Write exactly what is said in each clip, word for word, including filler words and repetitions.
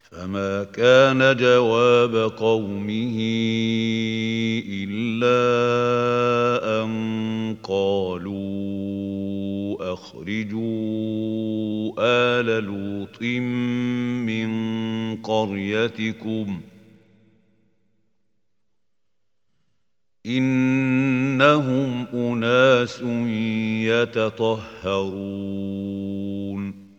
فما كان جواب قومه إلا أن قالوا أخرجوا آل لوط من قريتكم إنهم أناس يتطهرون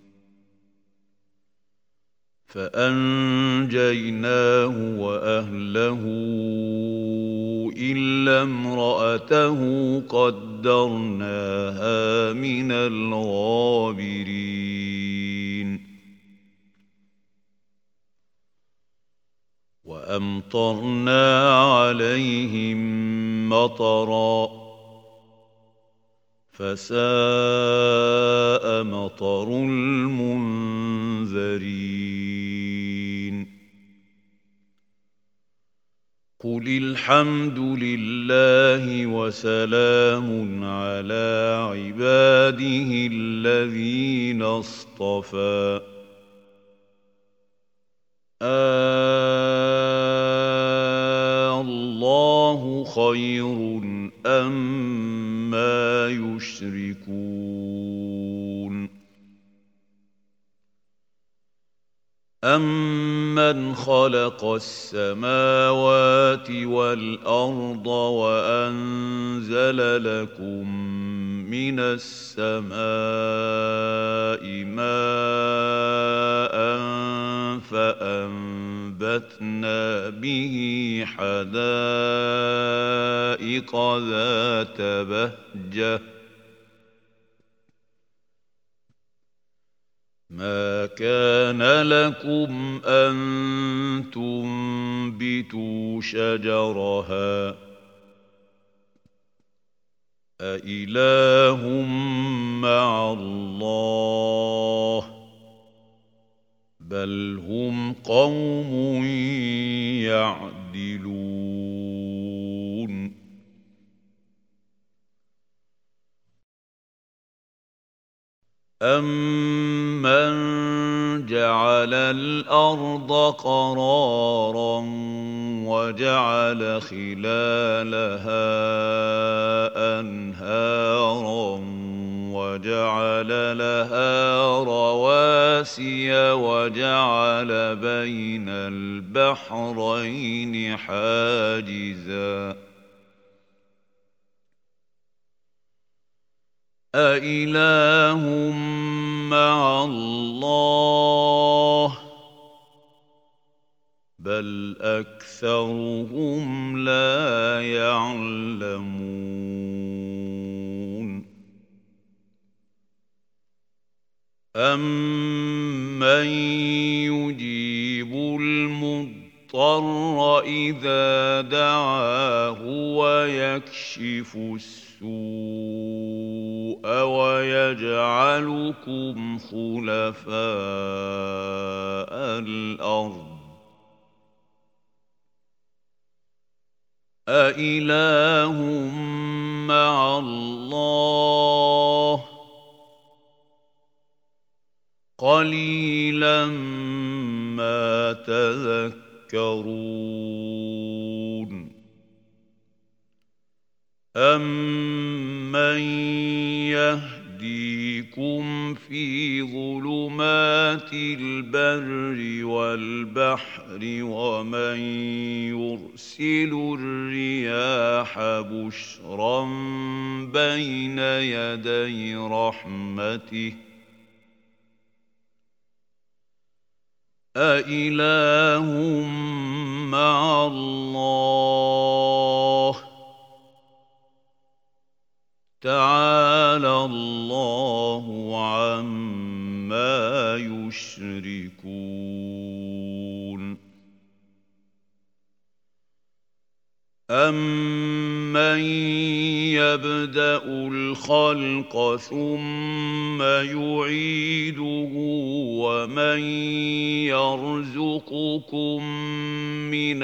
فأنجيناه وأهله إلا امرأته قدرناها من الغابرين وأمطرنا عليهم مطرا فساء مطر المنذرين قل الحمد لله وسلام على عباده الذين اصطفى الله خير أما يشركون أَمَّنْ خَلَقَ السَّمَاوَاتِ وَالْأَرْضَ وَأَنزَلَ لَكُم مِّنَ السَّمَاءِ مَاءً فَأَنبَتْنَا بِهِ حَدَائِقَ ذَاتَ بَهْجَةٍ مَا كَانَ لَكُمْ أَن تُنبِتُوا شَجَرَهَا أَإِلَٰهٌ مَّعَ اللَّهِ ۚ بَلْ هُمْ قَوْمٌ يَعْدِلُونَ أَمَّن جَعَلَ الْأَرْضَ قَرَارًا وَجَعَلَ خِلَالَهَا أَنْهَارًا وَجَعَلَ لَهَا رَوَاسِيَ وَجَعَلَ بَيْنَ الْبَحْرَيْنِ حَاجِزًا أَإِلَٰهٌ مَّعَ اللَّهِ ۚ بَلْ أَكْثَرُهُمْ لَا يَعْلَمُونَ أَمَّن يُجِيبُ الْمُضْطَرَّ إِذَا دَعَاهُ وَيَكْشِفُ السُّوءَ وَيَجْعَلُكُمْ خُلَفَاءَ الْأَرْضِ أَإِلَٰهٌ مَّعَ اللَّهِ ۚ قَلِيلًا مَّا تَذَكَّرُونَ أَمَّن يَهْدِيكُمْ فِي ظُلُمَاتِ الْبَرِّ وَالْبَحْرِ وَمَن يُرْسِلُ الرِّيَاحَ بُشْرًا بَيْنَ يَدَيْ رَحْمَتِهِ أَإِلَٰهٌ مَّعَ اللَّهِ ۚ تَعَالَى اللَّهُ عَمَّا يُشْرِكُونَ أَمَّن يَبْدَأُ الْخَلْقَ ثُمَّ يُعِيدُهُ وَمَن يَرْزُقُكُم مِّنَ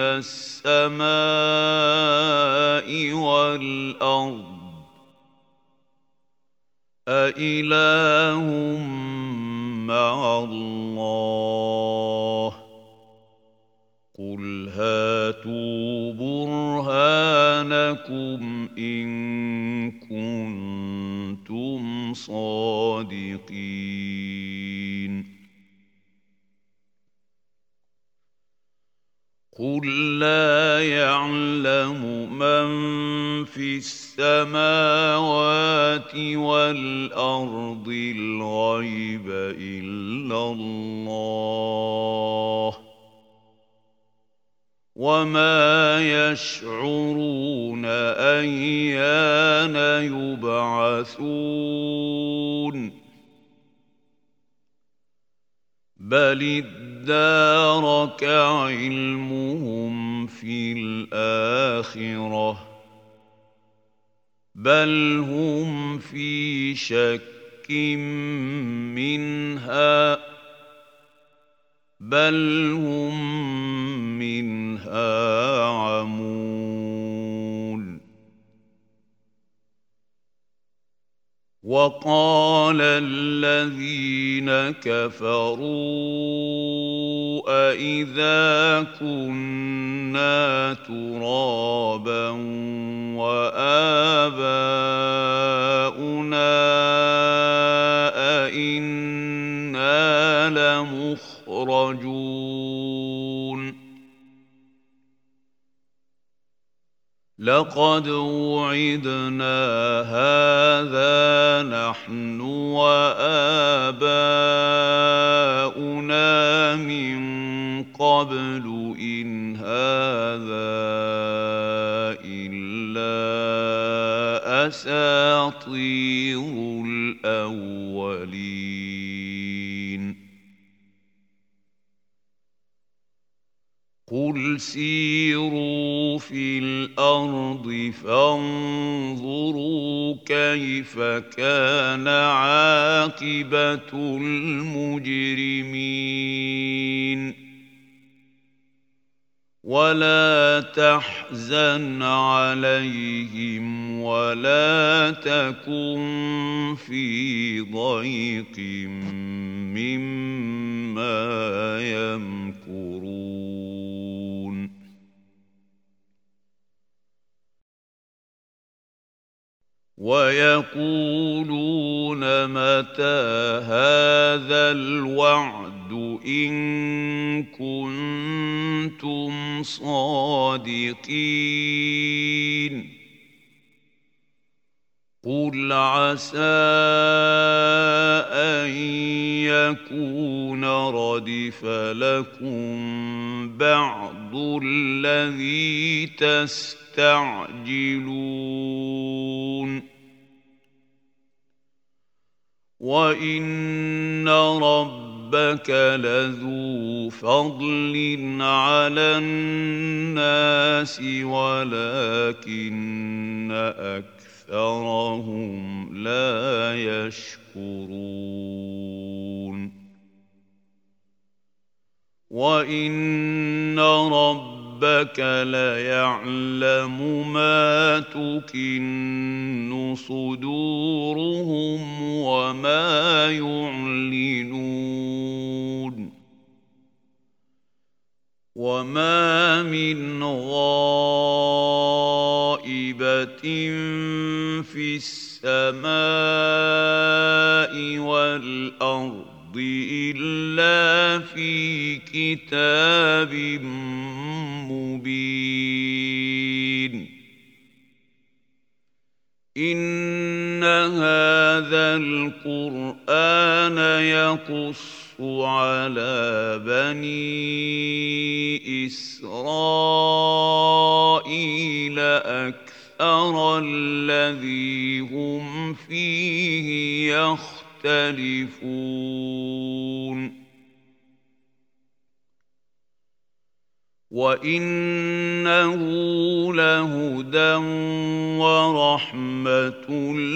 السَّمَاءِ وَالْأَرْضِ أَإِلَٰهٌ مَّعَ اللَّهِ ۚ قل هاتوا برهانكم إن كنتم صادقين قل لا يعلم من في السماوات والأرض الغيب إلا الله وما يشعرون أيان يبعثون بل ادارك علمهم في الآخرة بل هم في شك منها بل هم منها عمون وقال الذين كفروا أإذا كنا ترابا وآباؤنا أإنا لمخرجون لقد وعدنا هذا نحن وآباؤنا من قبل إن هذا إلا أساطير الأولين قل سيروا في الأرض فانظروا كيف كان عاقبة المجرمين ولا تحزن عليهم ولا تكن في ضيق مما يمكرون ويقولون متى هذا الوعد إن كنتم صادقين قل عسى أن يكون ردف لكم بعض الذي تستعجلون وإن ربك لذو فضل على الناس ولكن أكثرهم لا يشكرون وإن ربك ليعلم ما تكن صدورهم وما يعلنون وما من غائبة في السماء والأرض إلا في كتاب مبين إن هذا القرآن يقص على بني إسرائيل أكثر الذي هم فيه يختلفون وإنه لهدى ورحمة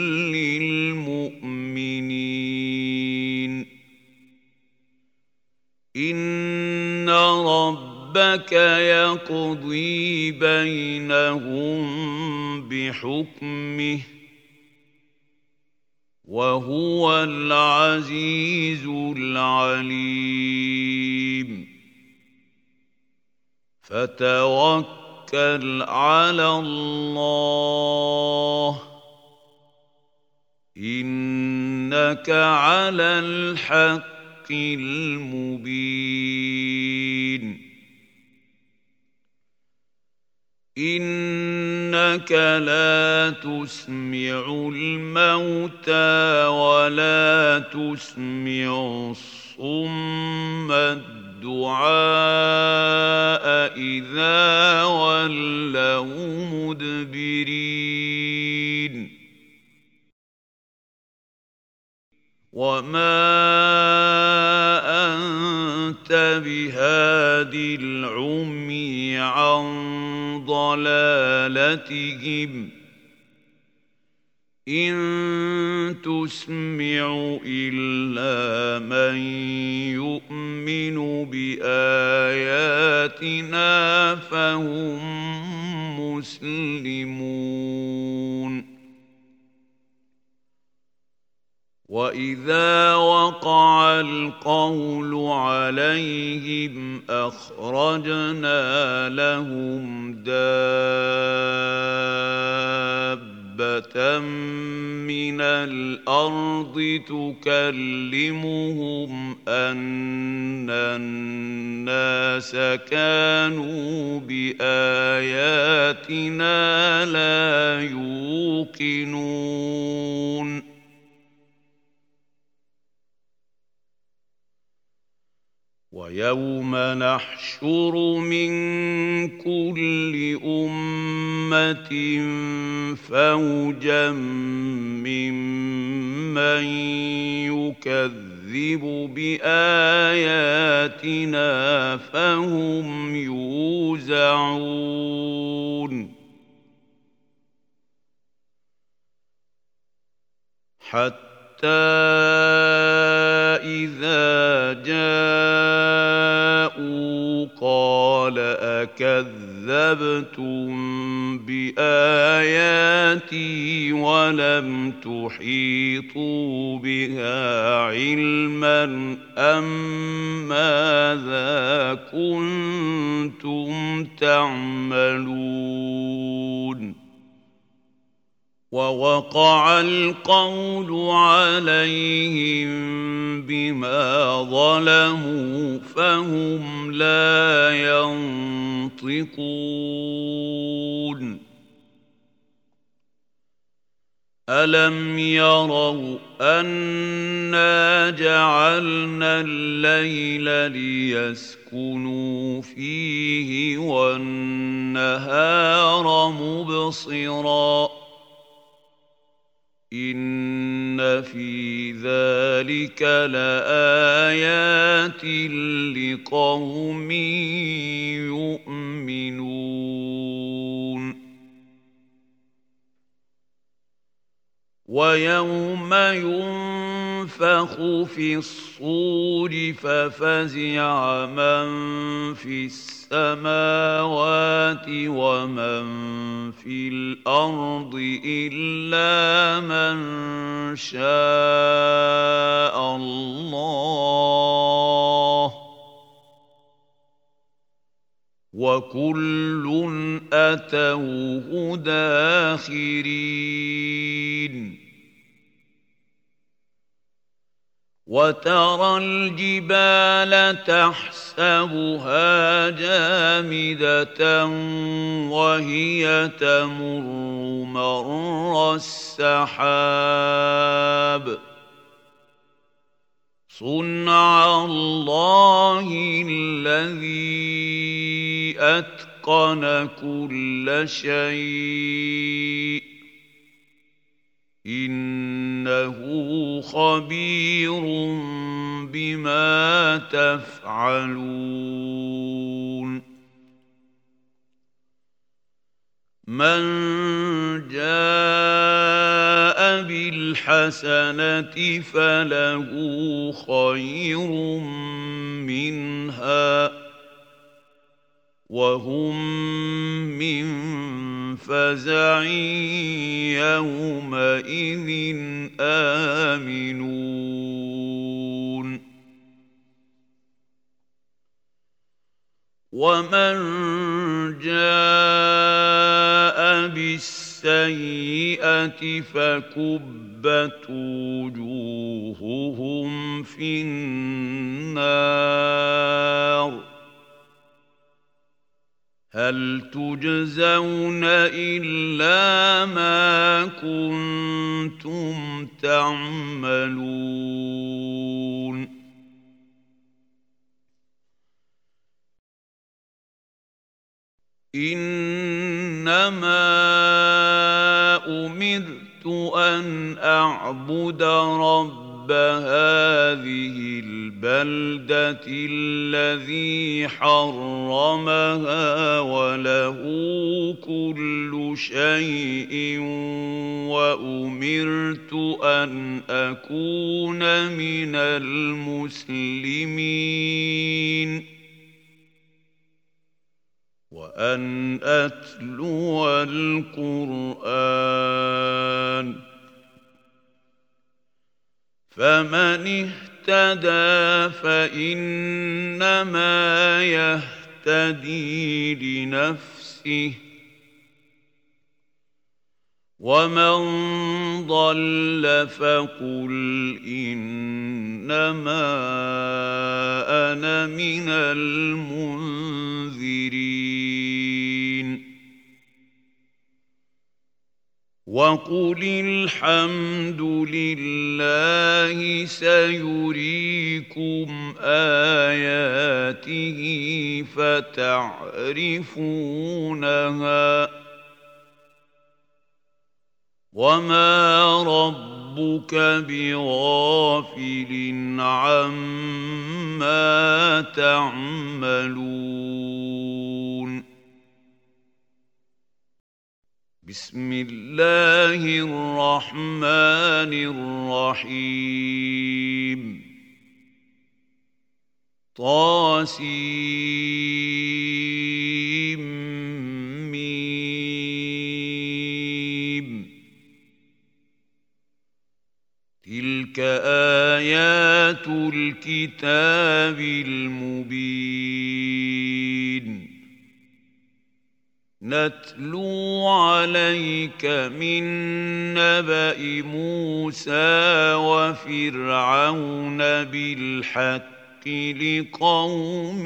للمؤمنين إن ربك يقضي بينهم بحكمه وهو العزيز العليم فتوكل على الله إنك على الحق المبين إنك لا تسمع الموتى ولا تسمع الصم الدعاء إذا ولوا مدبرين وما أنت بهاد العمي عن ضلالتهم إن تسمع إلا من يؤمن بآياتنا فهم مسلمون وإذا وقع القول عليهم أخرجنا لهم دابة من الأرض تكلمهم أن الناس كانوا بآياتنا لا يوقنون ويوم نحشر من كل أمة فوجا ممن يكذب بآياتنا فهم يوزعون حتى إذا جاءوا قال أكذبتم بآياتي ولم تحيطوا بها علما أم ماذا كنتم تعملون ووقع القول عليهم بما ظلموا فهم لا ينطقون ألم يروا أنا جعلنا الليل ليسكنوا فيه والنهار مبصراً إن في ذلك لآيات لقوم يؤمنون ويوم ينفخ في الصور ففزع من في السماوات ومن في الأرض إلا من شاء الله وكل أتوه داخرين وترى الجبال تحسبها جامدة وهي تمر مر السحاب صنع الله الذي أتقن كل شيء إنه خبير بما تفعلون من جاء بالحسنة فله خير منها وهم من فزع يومئذ آمنون ومن جاء بالسيئة فكبت وجوههم في النار هل تجزون إلا ما كنتم تعملون إنما أمرت أن أعبد رب هذه البلدة الذي حرمها وله كل شيء وأمرت أن أكون من المسلمين وأن أتلو القرآن فمن اهتدى فإنما يهتدي لنفسه ومن ضل فقل إنما أنا من المنذرين وقل الحمد لله سيريكم آياته فتعرفونها وما ربك بغافل عما تعملون بسم الله الرحمن الرحيم طاسيم ميم تلك آيات الكتاب المبين نتلو عليك من نبأ موسى وفرعون بالحق لقوم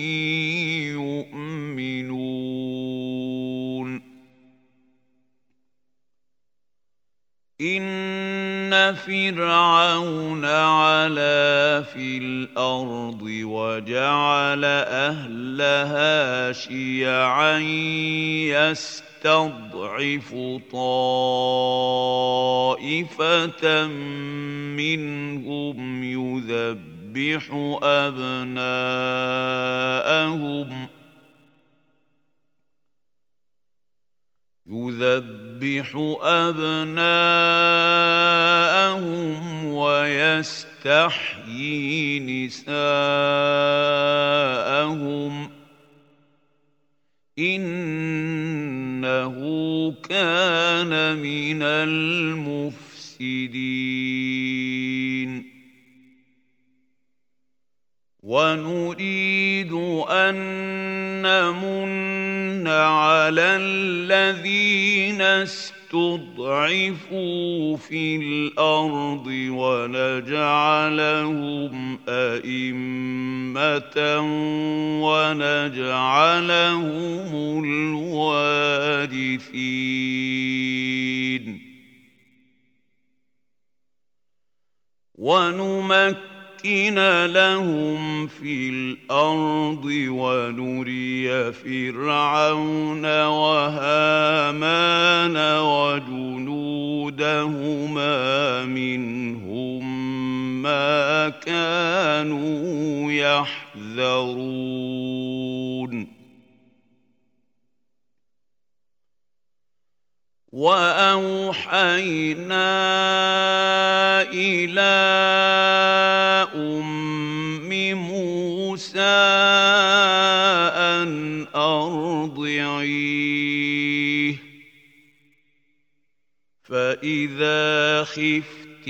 يؤمنون إن فرعون علا في الأرض وجعل أهلها شيعا يستضعف طائفة منهم يذبح أبناءهم يذبح أبناءهم ويستحيي نساءهم إنه كان من المفسدين ونريد أن نمن على الذين استضعفوا في الأرض ونجعلهم أئمة ونجعلهم الوارثين ونمكن لهم في الأرض ونري فرعون وهامان وجنودهما منهم ما كانوا يحذرون وأوحينا إلى أم موسى أن أرضعيه فإذا خفت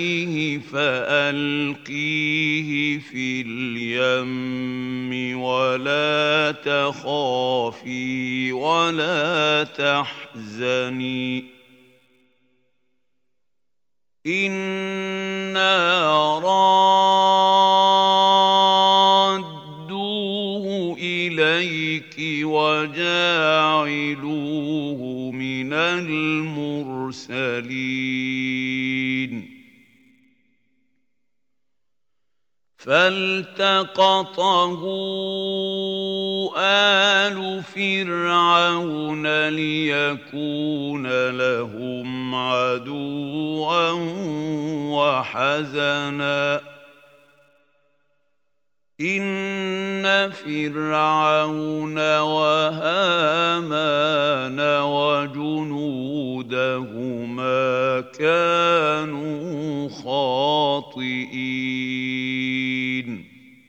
عليه فألقيه في اليم ولا ولا تخافي ولا تحزني إنا رادوه إليك وجاعلوه من المرسلين فالتقطه آل فرعون ليكون لهم عدوا وحزنا إن فرعون وهامان وجنودهما كانوا خاطئين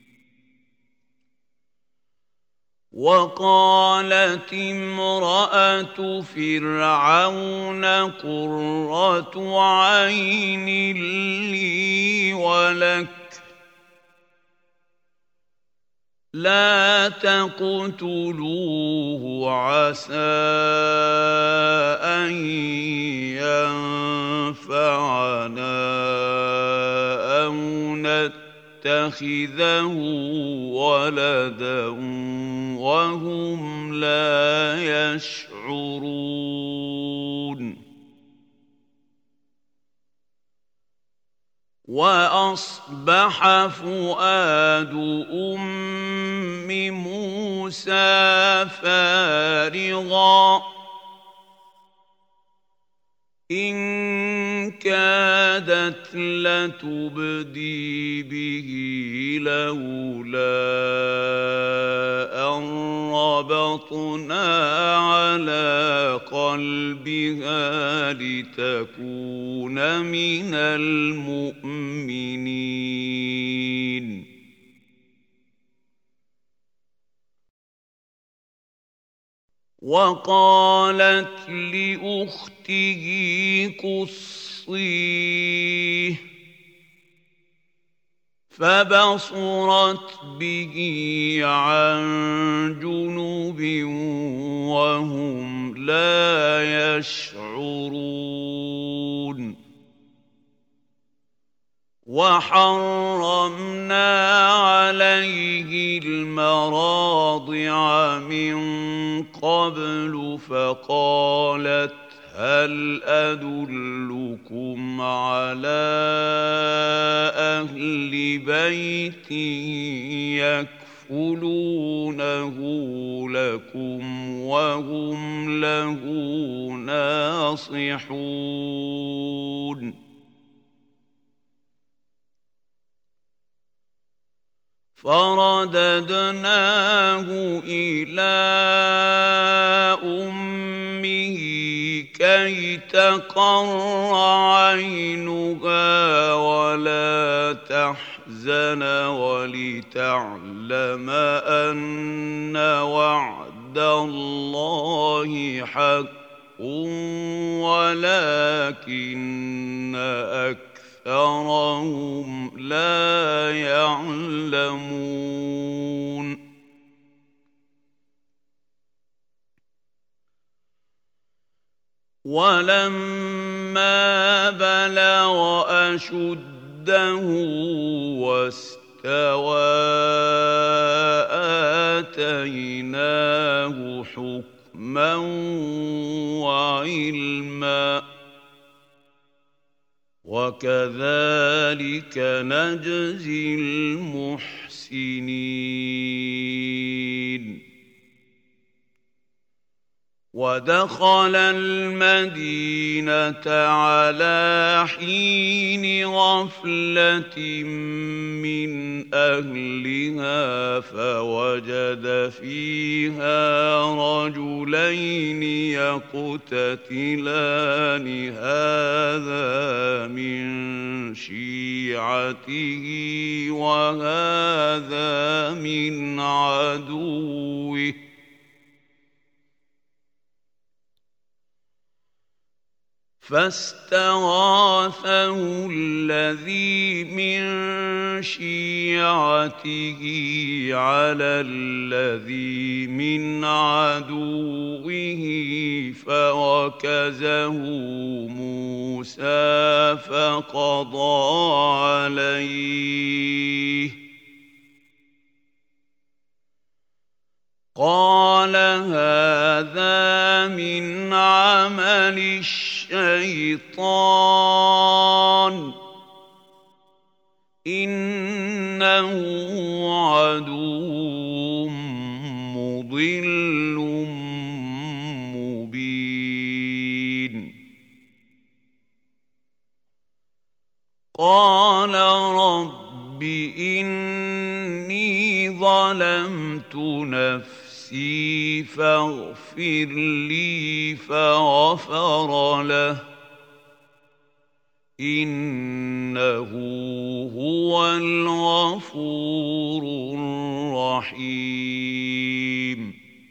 وقالت امرأة فرعون قرة عين لي ولك لا تقتلوه عسى أن ينفعنا أو نتخذه ولدا وهم لا يشعرون وأصبح فؤاد أم موسى فارغا إن كادت لتبدي به لولا أن ربطنا على قلبها لتكون من المؤمنين وقالت لأخته قصيه فبصرت به عن جنب وهم لا يشعرون وحرمنا عليه المراضع من قبل فقالت هل أدلكم على أهل بيت يكفلونه لكم وهم له ناصحون فرددناه إلى أمه كي تقر عينها ولا تحزن ولتعلم أن وعد الله حق ولكن أكثرهم لا يعلمون ولما بلغ أشده واستوى آتيناه حكما وعلما وكذلك نجزي المحسنين ودخل المدينة على حين غفلة من أهلها فوجد فيها رجلين يقتتلان هذا من شيعته وهذا من عدوه فاستغاثه الذي من شيعته على الذي من عدوه فوكزه موسى فقضى عليه قال هذا من عمل الشيطان إنه عدو مضل مبين قال رب إني ظلمت نفسي فاغفر لي فغفر له إنه هو الغفور الرحيم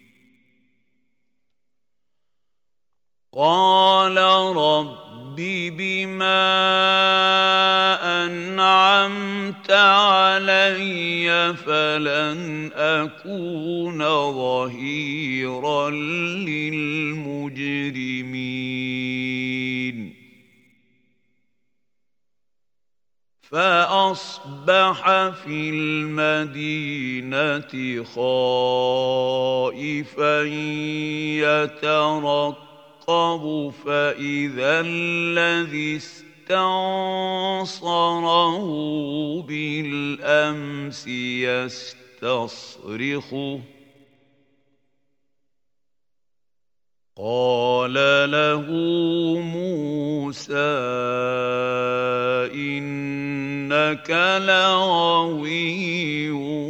قال رب بما أنعمت علي فلن أكون ظهيرا للمجرمين فأصبح في المدينة خائفا يترقب فإذا الذي استنصره بالأمس يستصرخه قال له موسى إنك لغوي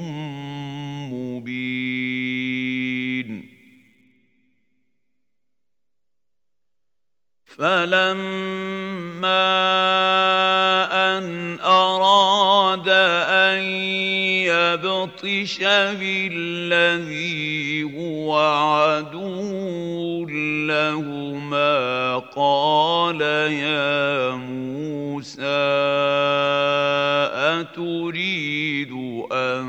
مبين فلما أن أراد أن يبطش بالذي هو عدو لهما قال يا موسى أتريد أن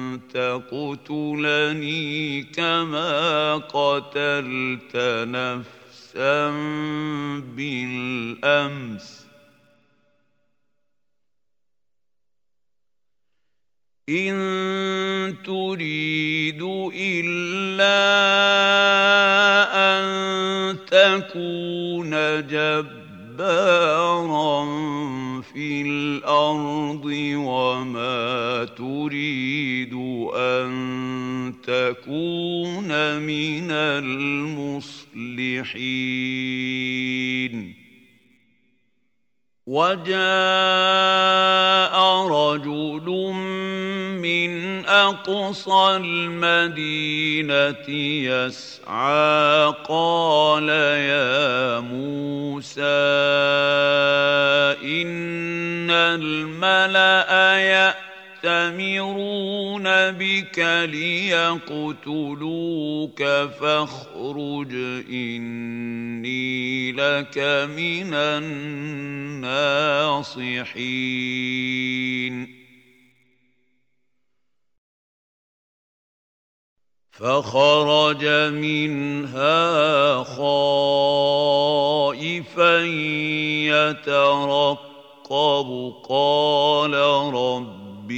تقتلني كما قتلت نفسا بالأمس إن تريد إلا أن تكون جبارا في الأرض وما تريد أن تكون من المصلحين وجاء رجل من أقصى المدينة يسعى قال يا موسى إن الملأ يأتمرون بك ليقتلوك فاخرج إني لك من الناصحين فخرج منها خائفا يترقب قال رب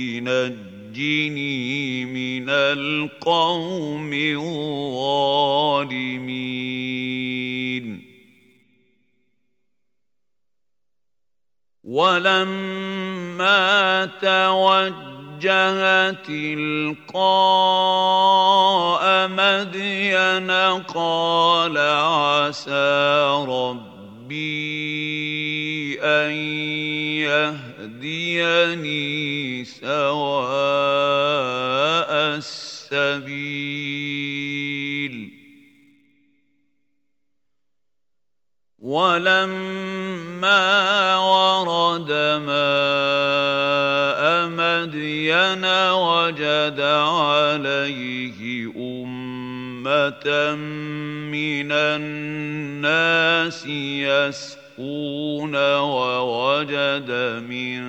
نجني من القوم الظالمين ولما توجه تلقاء مدين قال عسى ربي أن يهديني سواء السبيل ولما ورد ماء مدين وجد عليه أمة من الناس يسقون يسقون ووجد من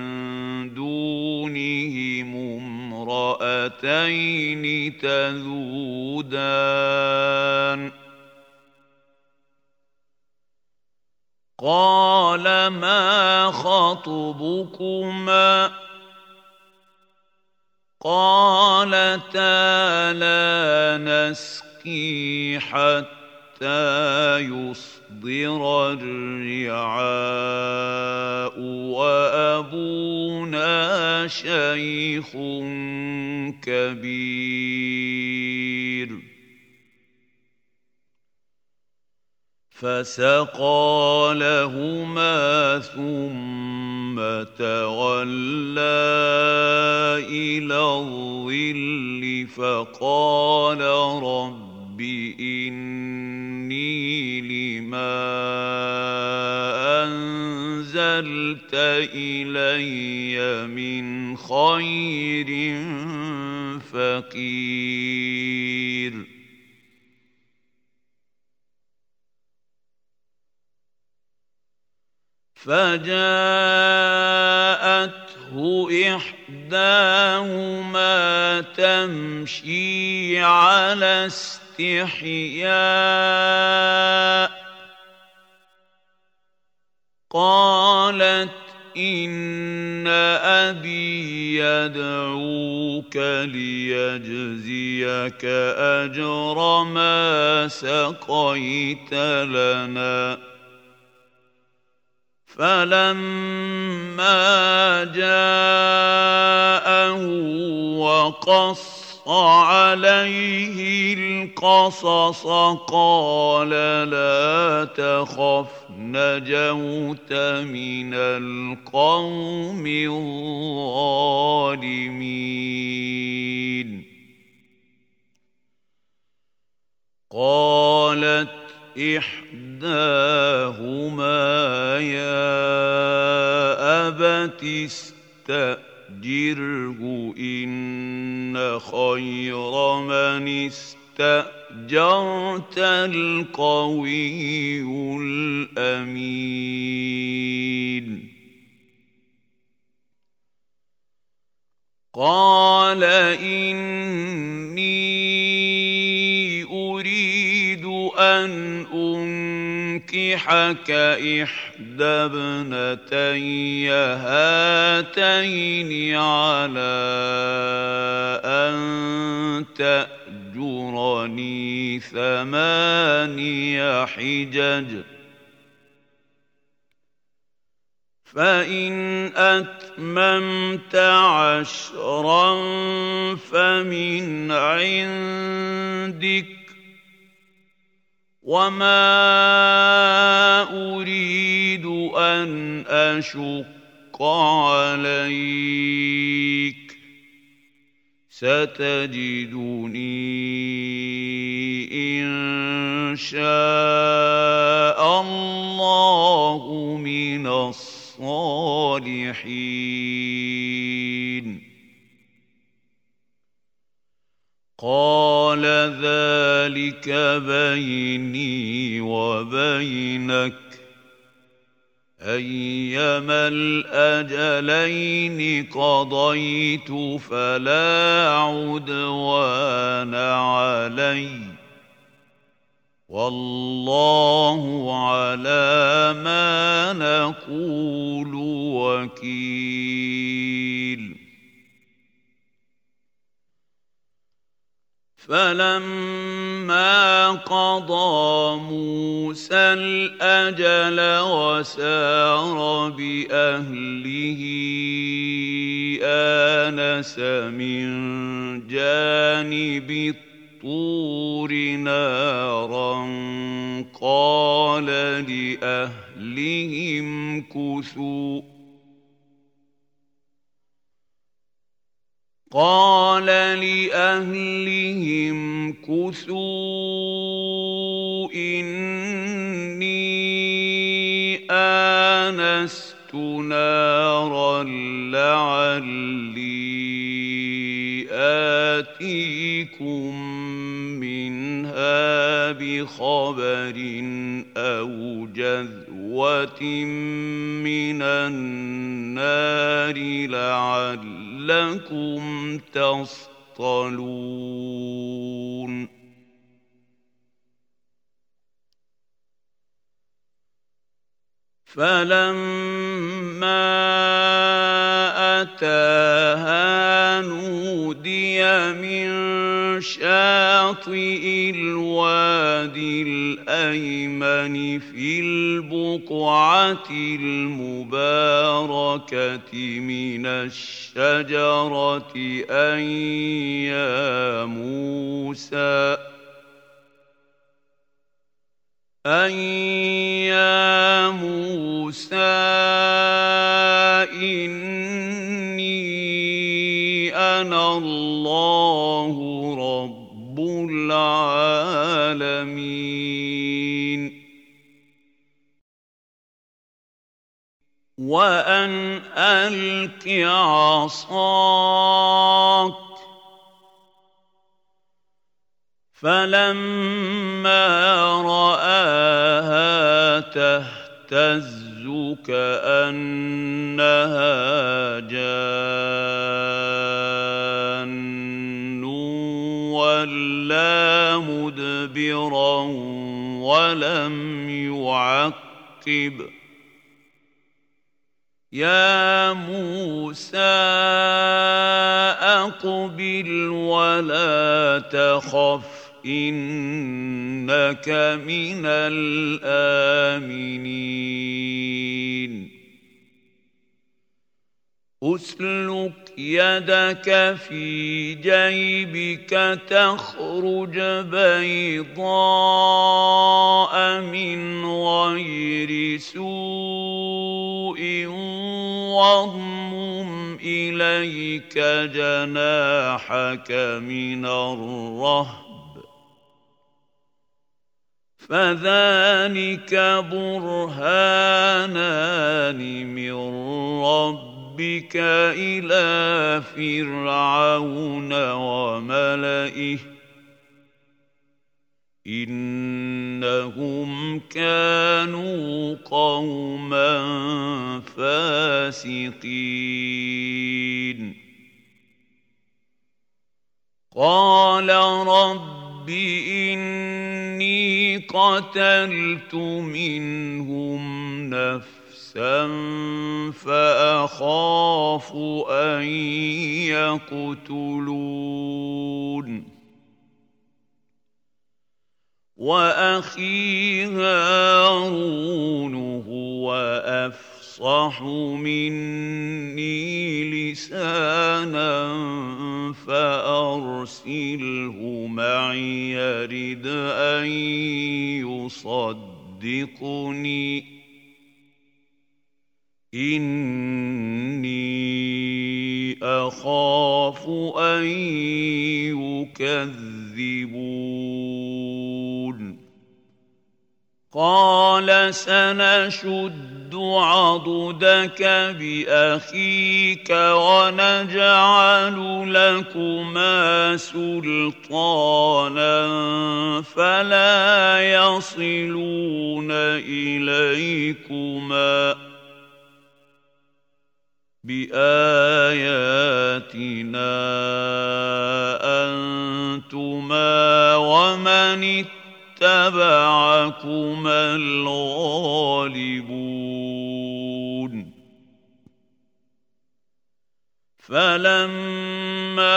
دونهم امرأتين تذودان قال ما خطبكما قالتا لا نسقي حتى يصدر الرعاء وأبونا شيخ كبير فسقى لهما ثم تولى إلى الظل فقال رب إني لما أنزلت إلي من خير فقير فجاءته إحداهما تمشي على استحياء قالت إن أبي يدعوك ليجزيك أجر ما سقيت لنا فلما جاءه وقص عليه القصص قال لا تخف نجوت من القوم الظالمين قالت إحداهما يا أبت استأجره إن خير من استأجرت القوي الأمين قال إني أريد أن أنكحك إحدى ابنتي هاتين على أن تأجرني ثماني حجج فإن أتممت عشرا فمن عندك وما أريد أن أشق عليك ستجدني إن شاء الله من الصالحين قال ذلك بيني وبينك أيما الأجلين قضيت فلا عدوان علي والله على ما نقول وكيل فلما قضى موسى الأجل وسار بأهله آنس من جانب الطور نارا قال لأهلهم كثوا قال لأهلهم كثوا إني آنست نارا لعلي آتيكم منها بخبر أو جذوة من النار لعلكم تصطلون فلما أتاها نودي من شاطئ الوادي الأيمن في البقعة المباركة من الشجرة أن يا موسى أن يا موسى إني أنا الله رب العالمين وأن ألق عصاك فلما رآها تهتز كأنها جان ولا مدبرا ولم يعقب يا موسى أقبل ولا تخف إنك من الآمنين أسلك يدك في جيبك تخرج بيضاء من غير سوء واضمم إليك جناحك من الرهب فذلك برهانان من ربك إلى فرعون وملئه إنهم كانوا قوما فاسقين قال رب إني قتلت منهم نفسا فأخاف أن يقتلون وأخي هارون هو أفصح مني لسانا فأرسله معي يرد أن يصدقني إني أخاف أن يكذبون قال سنشد عضدك بأخيك ونجعل لكما سلطانا فلا يصلون إليكما بآياتنا أنتما ومن اتبعكما الغالبون فلما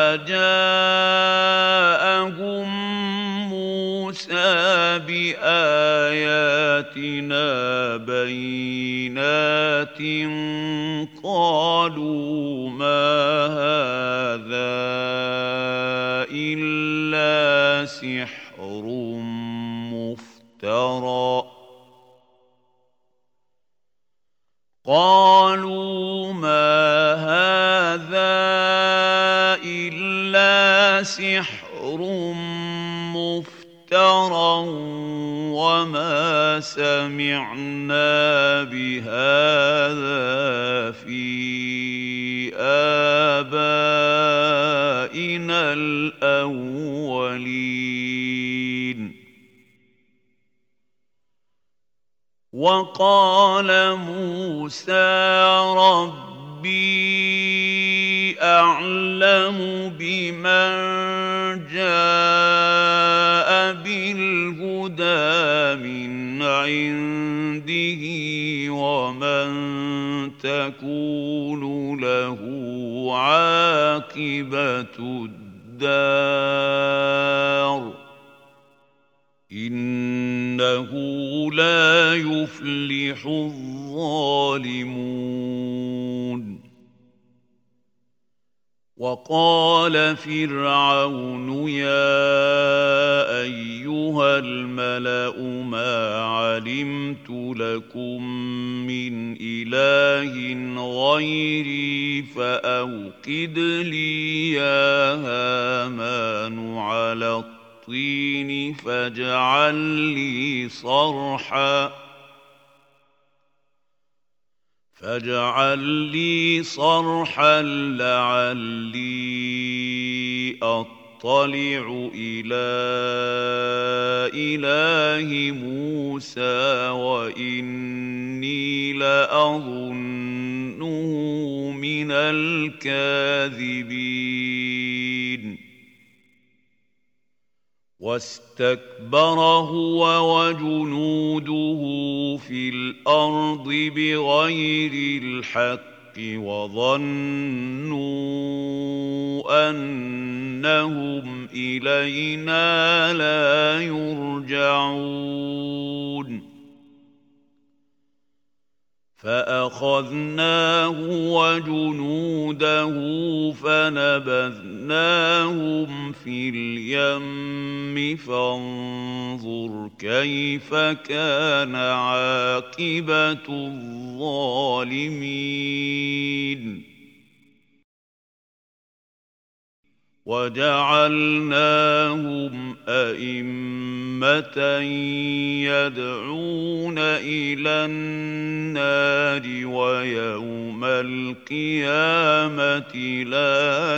جاءهم موسى بآياتنا بينات قالوا ما هذا إلا سحر مفترى قالوا ما هذا إلا سحر مفترى وما سمعنا بهذا في آبائنا آبائنا الأولين وقال موسى ربي أعلم بمن جاء بالهدى من عنده ومن تكون له عاقبة الدار إنه لا يفلح الظالمون وقال فرعون يا أيها الملأ ما علمت لكم من إله غيري فأوقد لي يا هامان على الطين فاجعل لي صرحا فاجعل لي صرحا لعلي أطلع إلى إله موسى وإني لأظنه من الكاذبين واستكبر هو وجنوده في الأرض بغير الحق وظنوا أنهم إلينا لا يرجعون فأخذناه وجنوده فنبذناهم في اليم فانظر كيف كان عاقبة الظالمين وجعلناهم أئمة يدعون إلى النار ويوم القيامة لا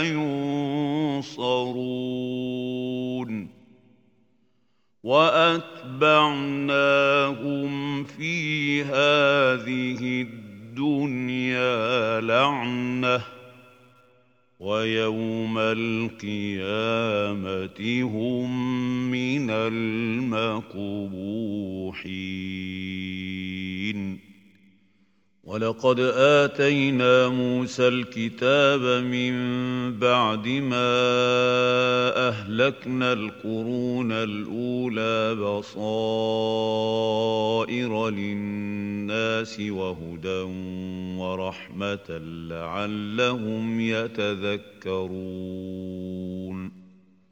ينصرون وأتبعناهم في هذه الدنيا لعنةً ويوم القيامة هم من المقبوحين ولقد آتينا موسى الكتاب من بعد ما أهلكنا القرون الأولى بصائر للناس وهدى ورحمة لعلهم يتذكرون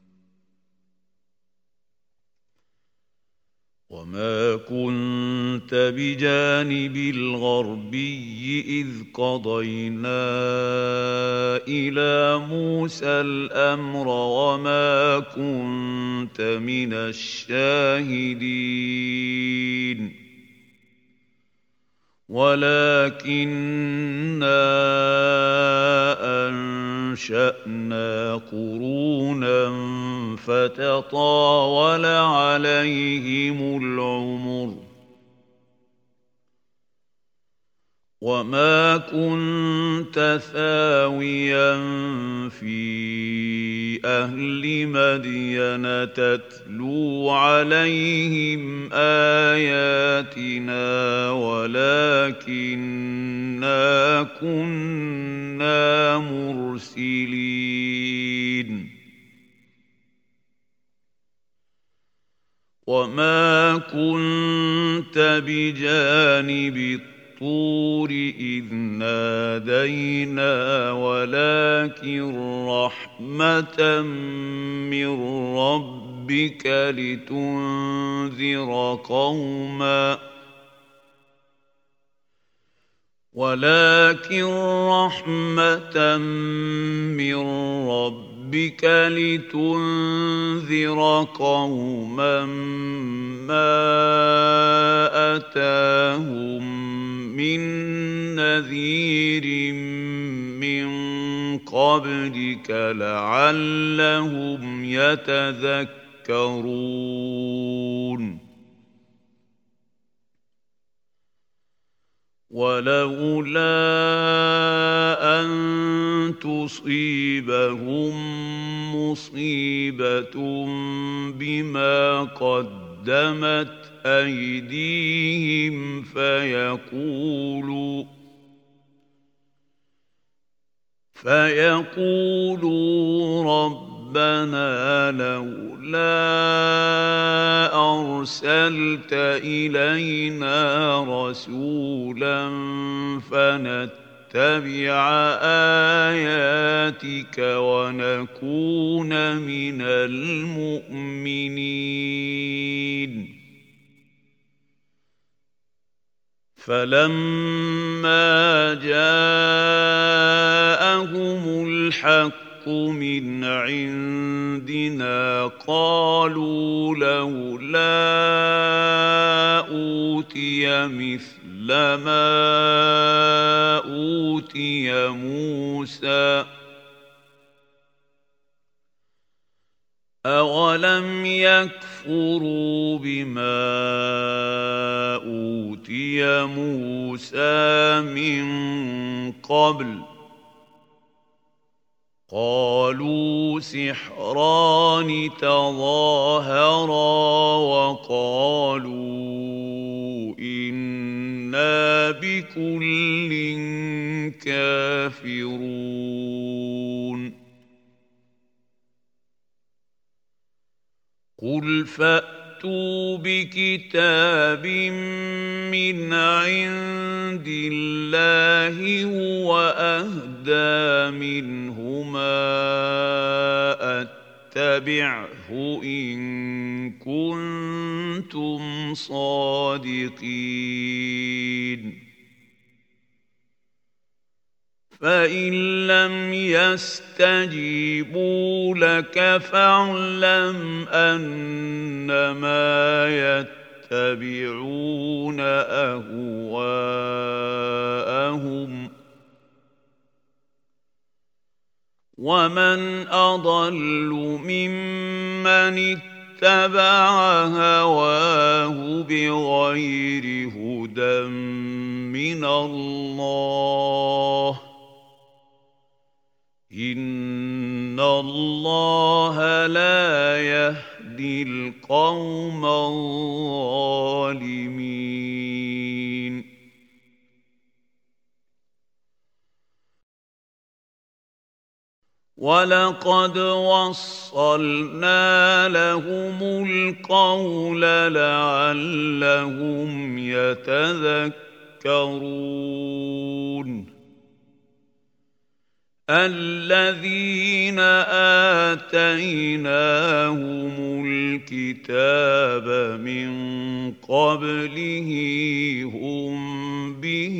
وما كنت بجانب الغربي إذ قضينا إلى موسى الأمر وما كنت من الشاهدين ولكننا أنشأنا قرونا فتطاول عليهم العمر وما كنت ثاويا في أهل مدين تتلو عليهم آياتنا ولكننا كنا مرسلين وما كنت بجانب الطور إذ نادينا ولكن رحمة من ربك لتنذر قوما ولكن رحمة من ربك لتنذر قوما ما أتاهم من نذير من قبلك لعلهم يتذكرون ولولا أن تصيبهم مصيبة بما قدمت أيديهم فيقولوا فيقولوا ربنا لولا أرسلت إلينا رسولا فنتبع آياتك ونكون من المؤمنين فلما جاءهم الحق من عندنا قالوا لولا أوتي مثل ما أوتي موسى أولم يكفروا بما أوتي موسى من قبل قالوا سحران تظاهرا وقالوا إنا بكل كافرون قل فأتوا بكتاب من عند الله هو أهدى منهما أتبعه إن كنتم صادقين فإن لم يستجيبوا لك فاعلم أنما يتبعون أهواءهم ومن أضل ممن اتبع هواه بغير هدى من الله إن الله لا يهدي القوم الظالمين ولقد وصلنا لهم القول لعلهم يتذكرون الذين آتيناهم الكتاب من قبله هم به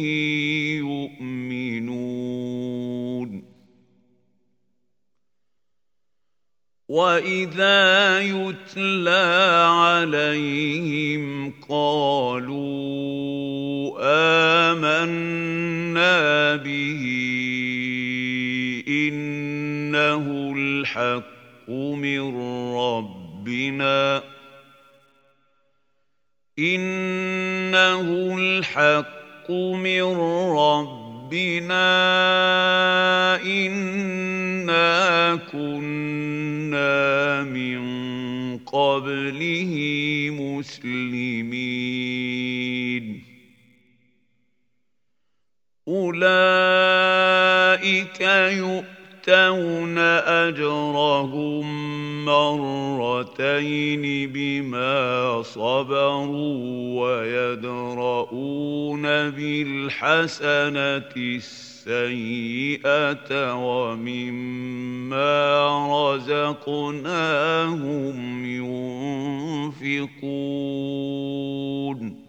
يؤمنون وإذا يتلى عليهم قالوا آمنا به إنه الحق من ربنا إنه الحق من ربنا إنا كنا من قبله مسلمين أولئك يؤتون أجرهم مرتين بما صبروا ويدرؤون بالحسنة السيئة ومما رزقناهم ينفقون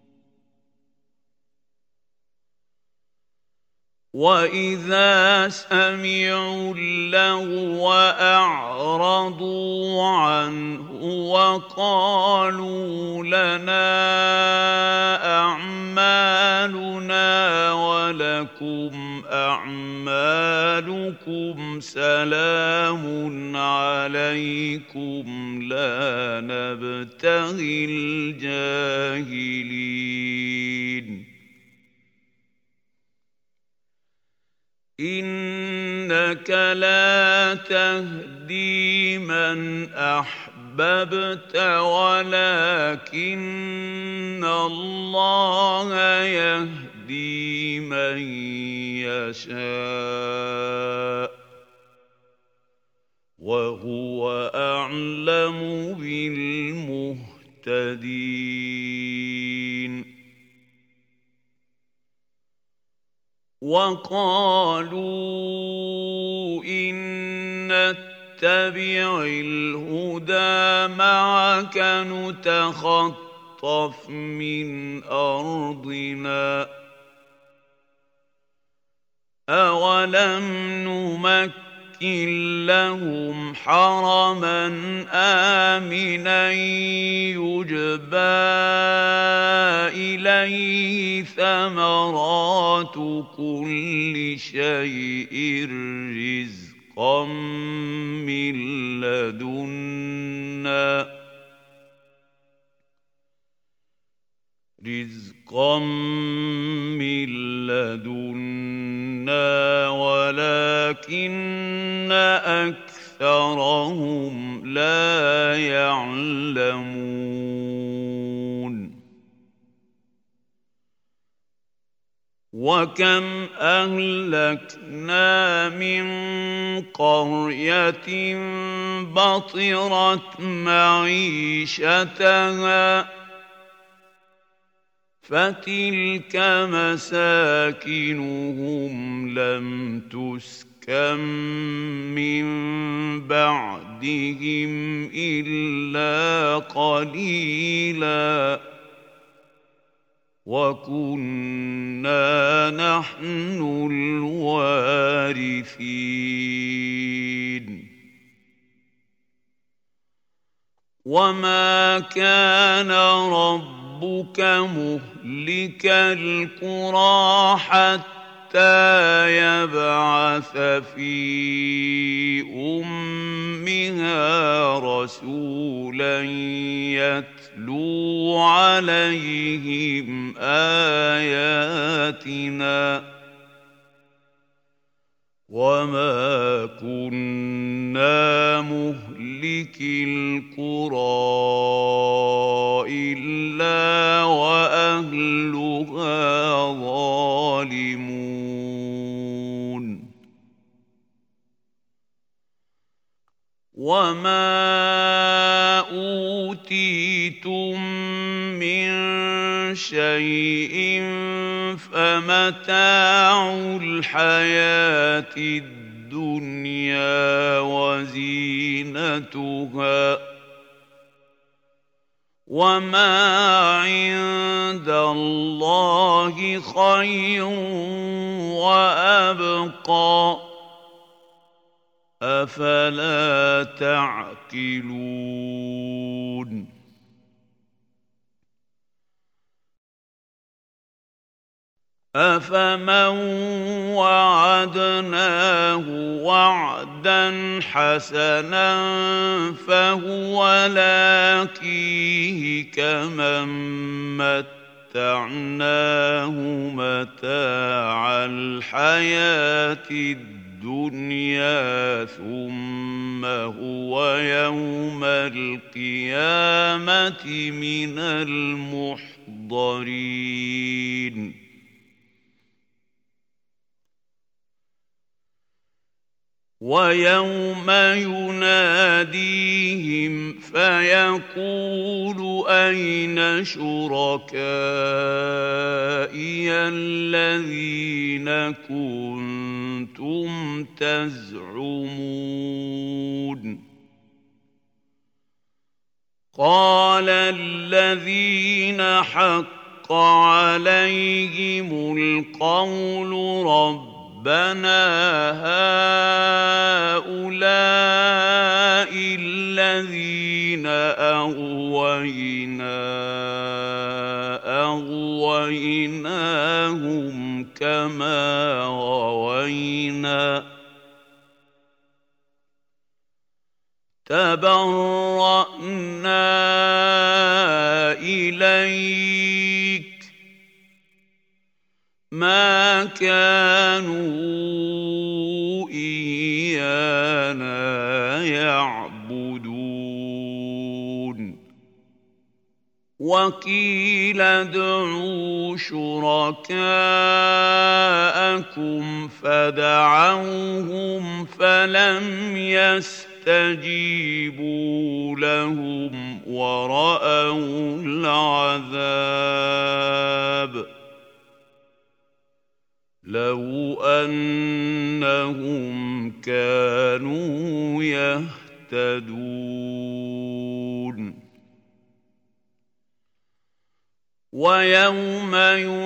وإذا سمعوا اللغو أعرضوا عنه وقالوا لنا أعمالنا ولكم أعمالكم سلام عليكم لا نبتغي الجاهلين إنك لا تهدي من أحببت ولكن الله يهدي من يشاء وهو أعلم بالمهتدين وقالوا إن نتبع الهدى معك نتخطف من أرضنا أولم نمكن لهم حرما آمنا يجبى إليه ثمرات كل شيء رزقا من لدنا رزقا من لدنا ولكن أكثرهم لا يعلمون وكم أهلكنا من قرية بطرت معيشتها فتلك مساكنهم لم تسكن من بعدهم إلا قليلا وكنا نحن الوارثين وما كان رب ربك مهلك القرى حتى يبعث في أمها رسولا يتلو عليهم آياتنا وما كنا مهلك القرى إلا وأهلها ظالمون وما أوتيتم من شيء فمتاع الحياة الدنيا وزينتها وما عند الله خير وأبقى أفلا تعقلون أفمن وعدناه وعدا حسنا فهو لاقيه كمن متعناه متاع الحياة الدنيا ثم هو يوم القيامة من المحضرين ويوم يناديهم فيقول أين شركائي الذين كنتم تزعمون قال الذين حق عليهم القول رب ربنا هؤلاء الذين أغوينا أغويناهم كما غوينا تبرأنا إليك ما كانوا إيانا يعبدون وقيل ادعوا شركاءكم فدعوهم فلم يستجيبوا لهم ورأوا العذاب لو أنهم كانوا يهتدون ويوم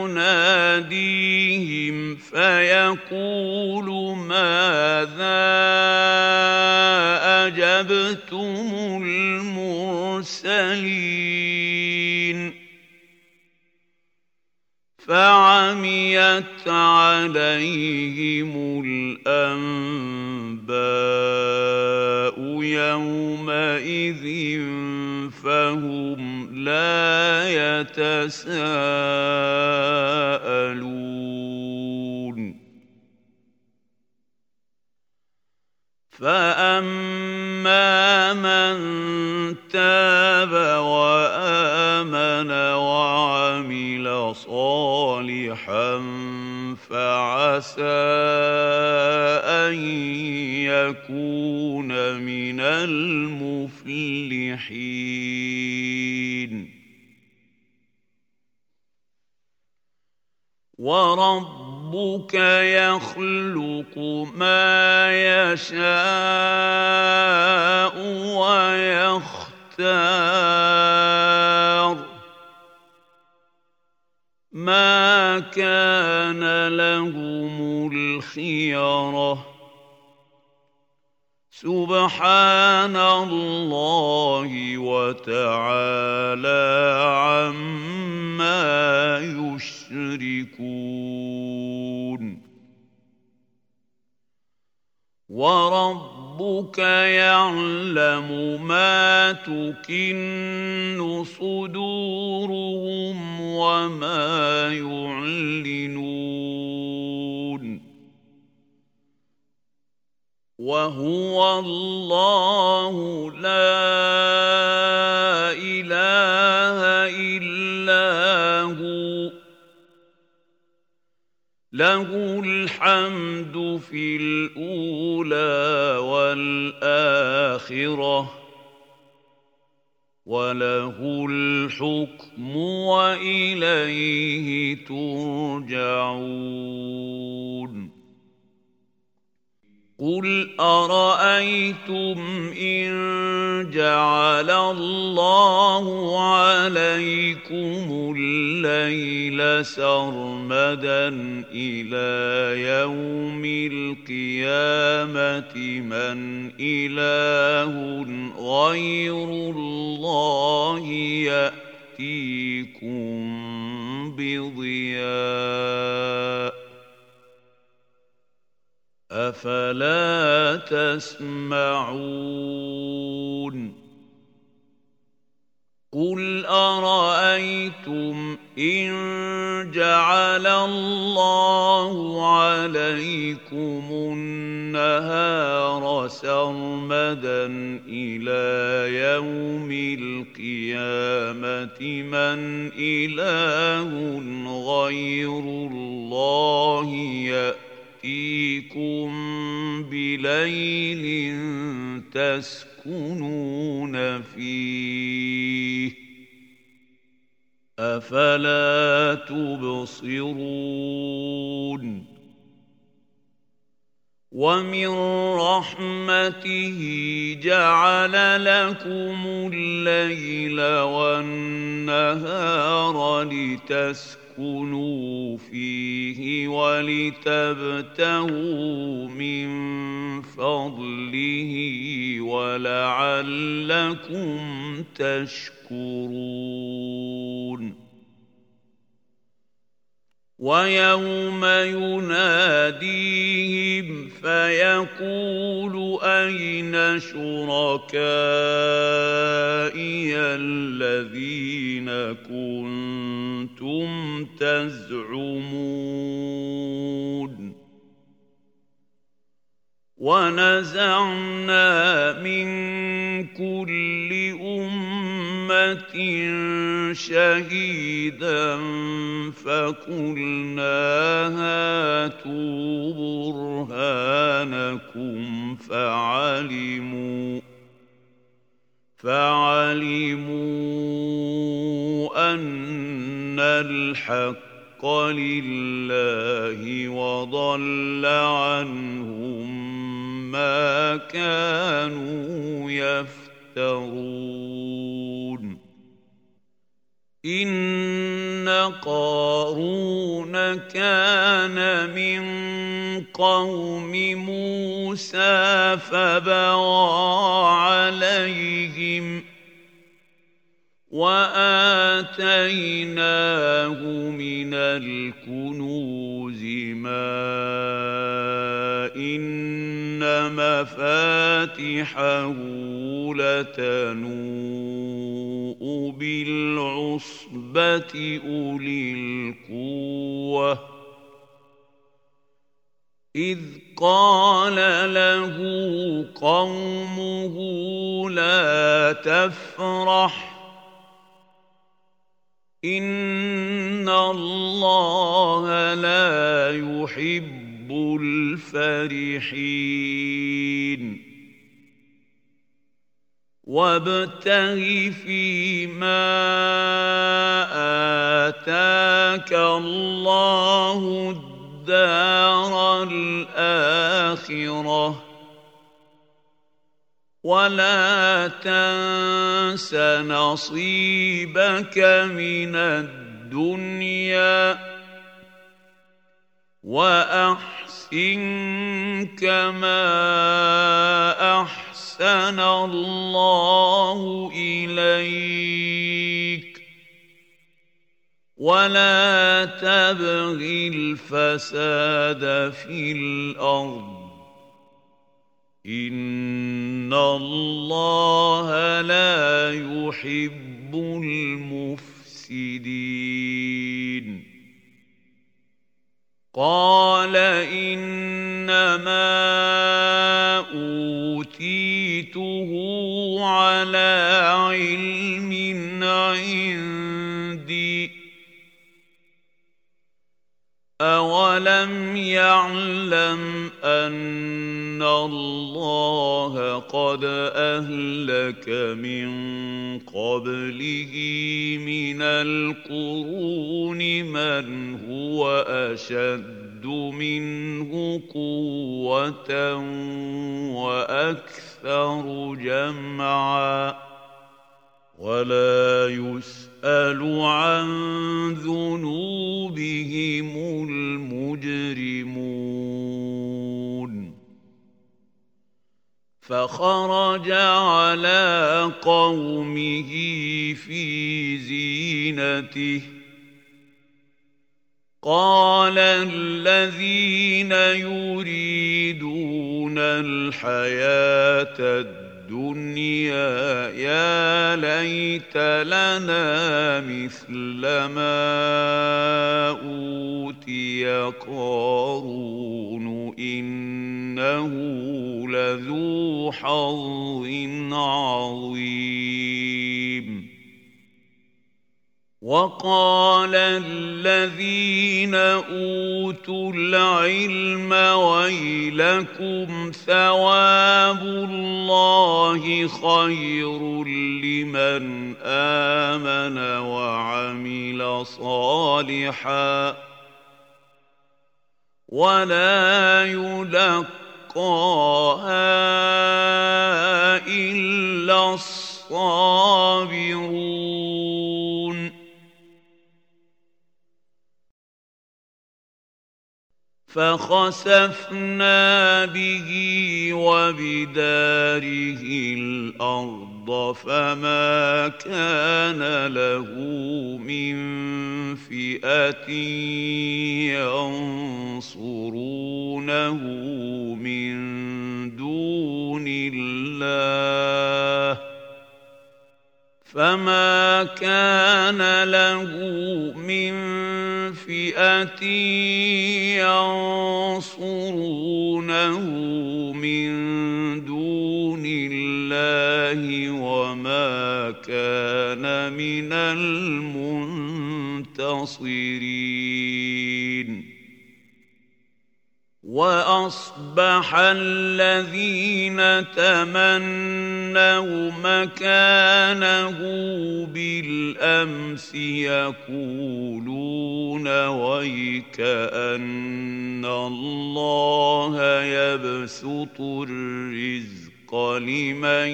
يناديهم فيقول ماذا أجبتم المرسلين فعميت عليهم الأنباء يومئذ فهم لا يتساءلون فأما من تاب وآمن وعمل صالحا فعسى أن يكون من المفلحين وربك يخلق ما يشاء ويختار ما كان لهم الخيرة سبحان الله وتعالى عما يشركون وربك يعلم ما تكن صدورهم وما يعلنون وهو الله لا إله إلا هو له الحمد في الأولى والآخرة وله الحكم وإليه ترجعون قل أرأيتم إن جعل الله عليكم الليل سرمدا إلى يوم القيامة من إله غير الله يأتيكم بضياء أفلا تسمعون قل أرأيتم إن جعل الله عليكم النهار سرمدا إلى يوم القيامة من إله غير الله يأتيكم بليل تسكنون فيه أفلا تبصرون ومن رحمته جعل لكم الليل والنهار لتسكنوا فيه ولتبتغوا من فضله ولعلكم تشكرون ويوم يناديهم فيقول أين شركائي الذين كنتم تزعمون ونزعنا من كل أمة شهيدا فقلنا هاتوا برهانكم فعلموا فعلموا أن الحق لله وضل عنهم ما كانوا يفترون إن قارون كان من قوم موسى فبغى عليهم وآتيناه من الكنوز ما إن مفاتحه لتنوء بالعصبة أولي القوة إذ قال له قومه لا تفرح إن الله لا يحب الفرحين وابتغ فيما آتاك الله الدار الآخرة ولا تنس نصيبك من الدنيا وأحسن كما أحسن الله إليك ولا تبغ الفساد في الأرض إن الله لا يحب المفسدين قال إنما أوتيته على علم عندي أولم يعلم أن الله قد أهلك من قبله من القرون من هو أشد منه قوة وأكثر جمعا ولا يسأل عن ذنوبهم المجرمون فخرج على قومه في زينته قال الذين يريدون الحياة الدنيا يا ليت لنا مثل ما أوتي قارون إنه لذو حظ عظيم وقال الذين أوتوا العلم ويلكم ثواب الله خير لمن آمن وعمل صالحا ولا يلقاها إلا الصابرون فخسفنا به وبداره الأرض فما كان له من فئة ينصرونه من دون الله فما كان له من فئة ينصرونه من دون الله وما كان من المنتصرين وأصبح الذين تمنوا مكانه بالأمس يقولون ويكأن الله يبسط الرزق لمن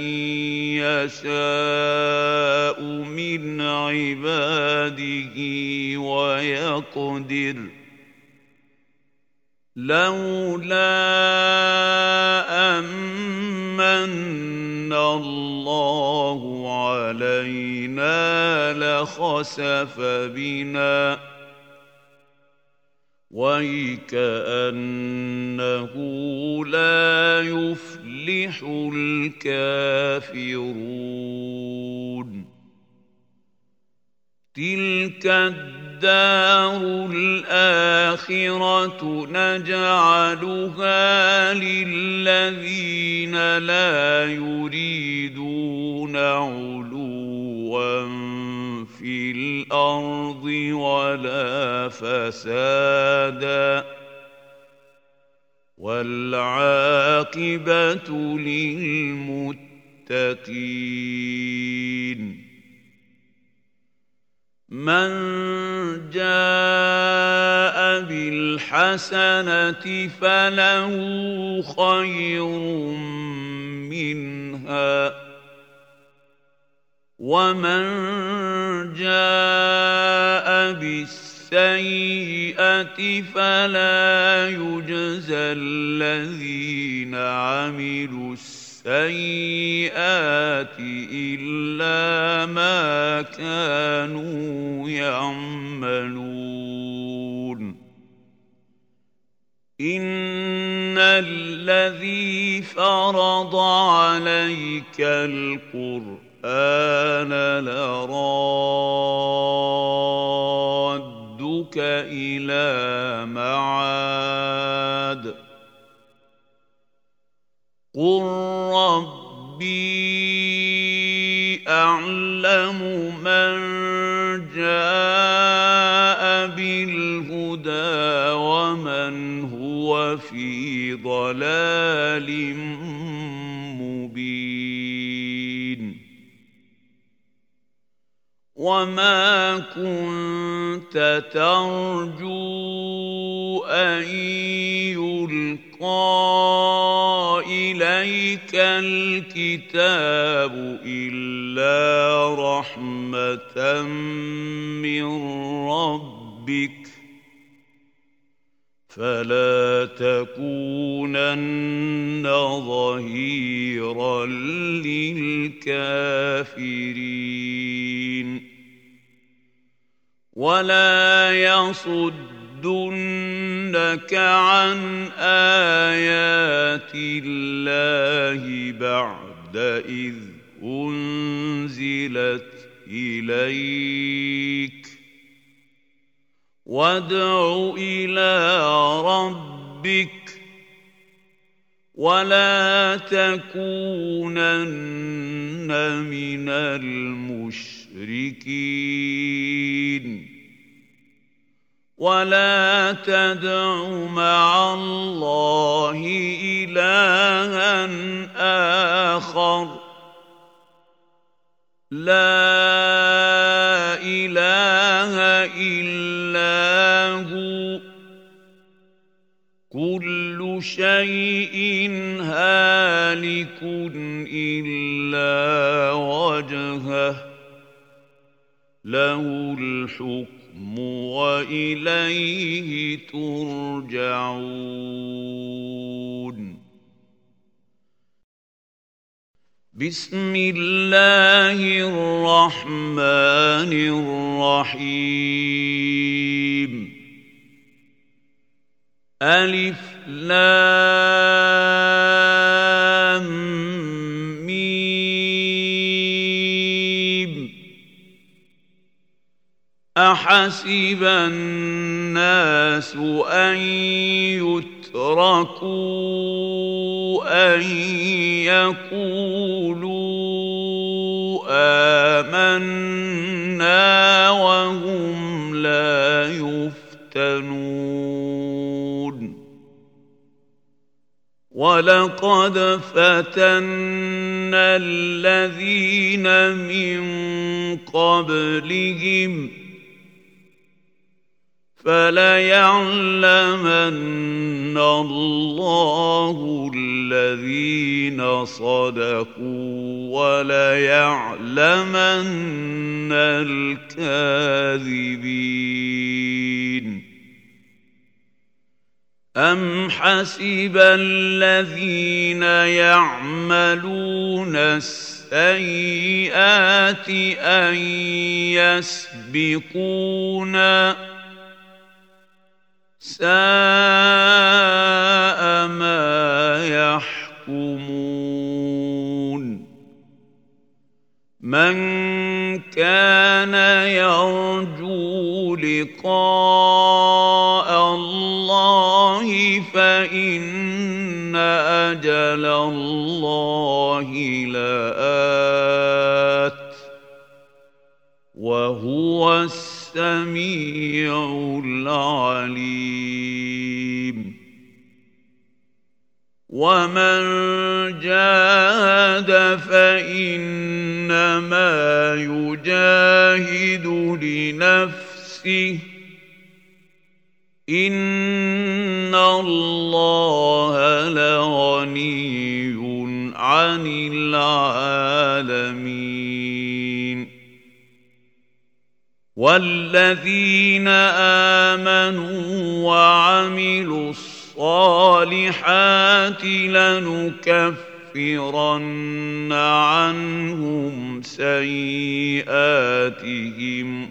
يشاء من عباده ويقدر لولا أمن الله علينا لخسف بنا ويكأنه لا يفلح الكافرون تلك الدار الآخرة نجعلها للذين لا يريدون علوا في الأرض ولا فسادا والعاقبة للمتقين من جاء بالحسنة فله خير منها ومن جاء بالسيئة فلا يجزى الذين عملوا السيئات إلا ما كانوا يعملون إن الذي فرض عليك القرآن لرادك إلى معاد قل ربي أعلم من جاء بالهدى ومن هو في ضلال مبين وما كنت ترجو أن يلقى إليك الكتاب إلا رحمة من ربك فلا تكونن ظهيرا للكافرين ولا يصدنك عن آيات الله بعد إذ أنزلت إليك وادع إلى ربك ولا تكونن من المشركين ولا تدع مع الله إلها آخر لا إله إلا هو كل شيء هالك إلا وجهه له الحكم وإليه ترجعون. بسم الله الرحمن الرحيم. ألف لام ميم. أحسب الناس أن يتركوا أن يقولوا آمنا وهم لا يفتنون. ولقد فتنا الذين من قبلهم فليعلمن الله الذين صدقوا وليعلمن الكاذبين. أم حسب الذين يعملون السيئات أن يسبقونا ساء ما يحكمون. من كان يرجو لقاء الله فإن أجل الله لآت وهو السميع العليم. ومن جاهد فإنما يجاهد لنفسه إن الله لغني عن العالمين. والذين آمنوا وعملوا الصالحات لنكفرن عنهم سيئاتهم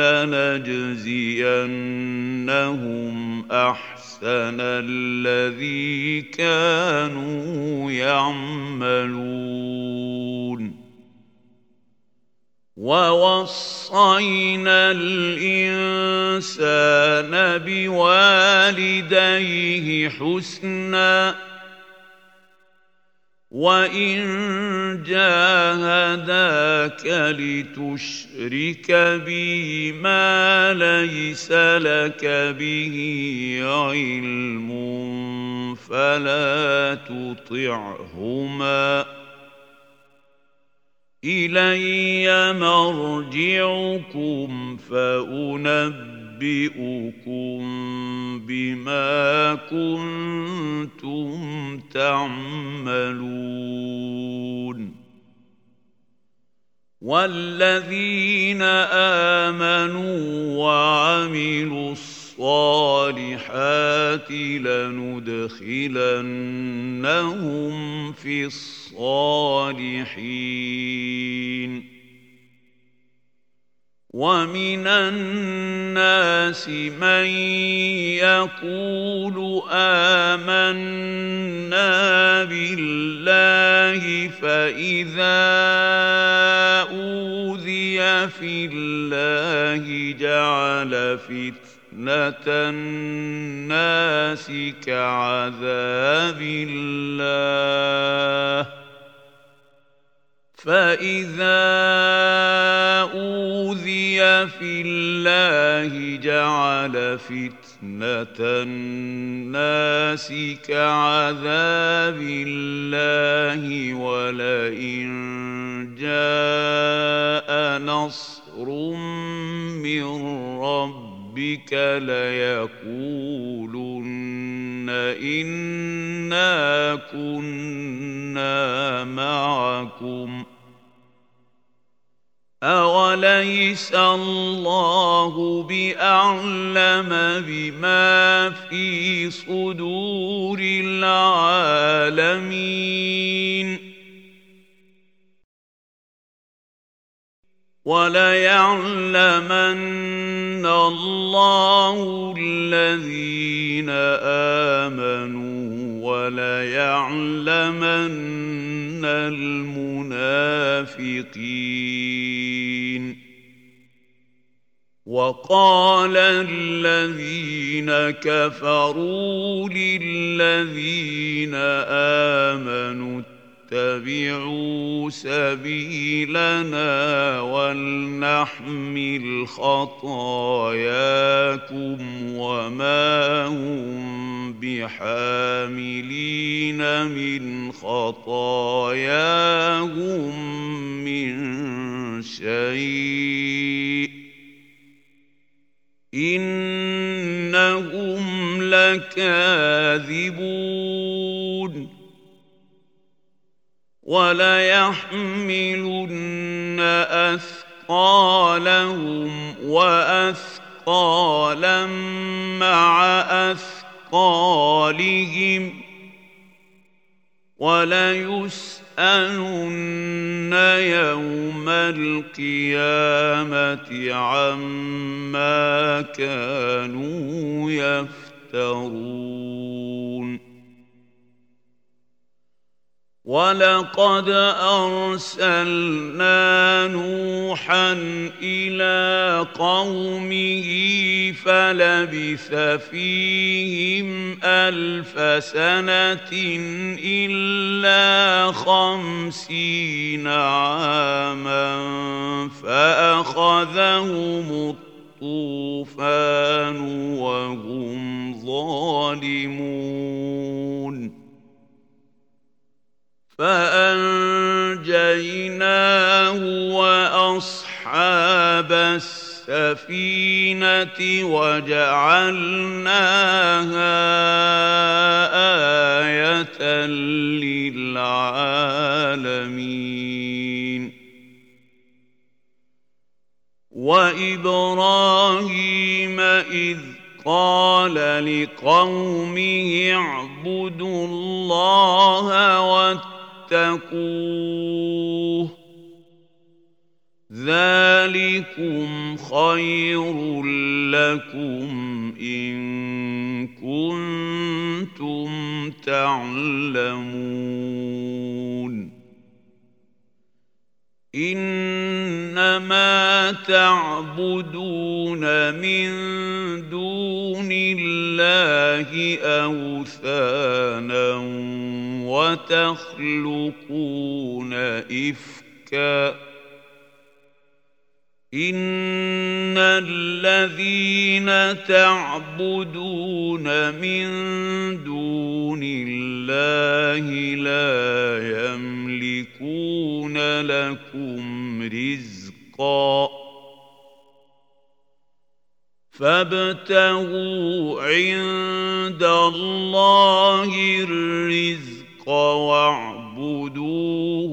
ولنجزينهم أحسن الذي كانوا يعملون. ووصينا الإنسان بوالديه حسنا وإن جاهداك لتشرك بي ما ليس لك به علم فلا تطعهما إلي مرجعكم فأنبئكم بما كنتم تعملون. والذين آمنوا وعملوا الصالحات لندخلنهم في الصالحين. ومن الناس من يقول آمنا بالله فإذا أوذي في الله جعل فتنة الناس كعذاب الله فإذا أوذي في الله جعل فتنة الناس كعذاب الله ولئن جاء نصر من ربك ليقولن إنا كنا معكم أوليس الله بأعلم بما في صدور العالمين وليعلمن الله الذين آمنوا وليعلمن المنافقين وقال الذين كفروا للذين آمنوا اتبعوا سبيلنا ولنحمل خطاياكم وما هم بحاملين من خطاياهم من شيء إنهم لكاذبون وليحملن أثقالهم وأثقالا مع أثقالهم وليسألن يوم القيامة عما كانوا يفترون ولقد أرسلنا نوحا إلى قومه فلبث فيهم ألف سنة إلا خمسين عاما فأخذهم الطوفان وهم ظالمون فأنجيناه وأصحاب السفينة وجعلناها آية للعالمين وإبراهيم إذ قال لقومه اعبدوا الله واتقوه ذلكم خير لكم إن كنتم تعلمون إنما تعبدون من دون الله أوثانا وتخلقون إفكا إن الذين تعبدون من دون الله لا يملكون لكم رزقا فابتغوا عند الله الرزق واعبدوه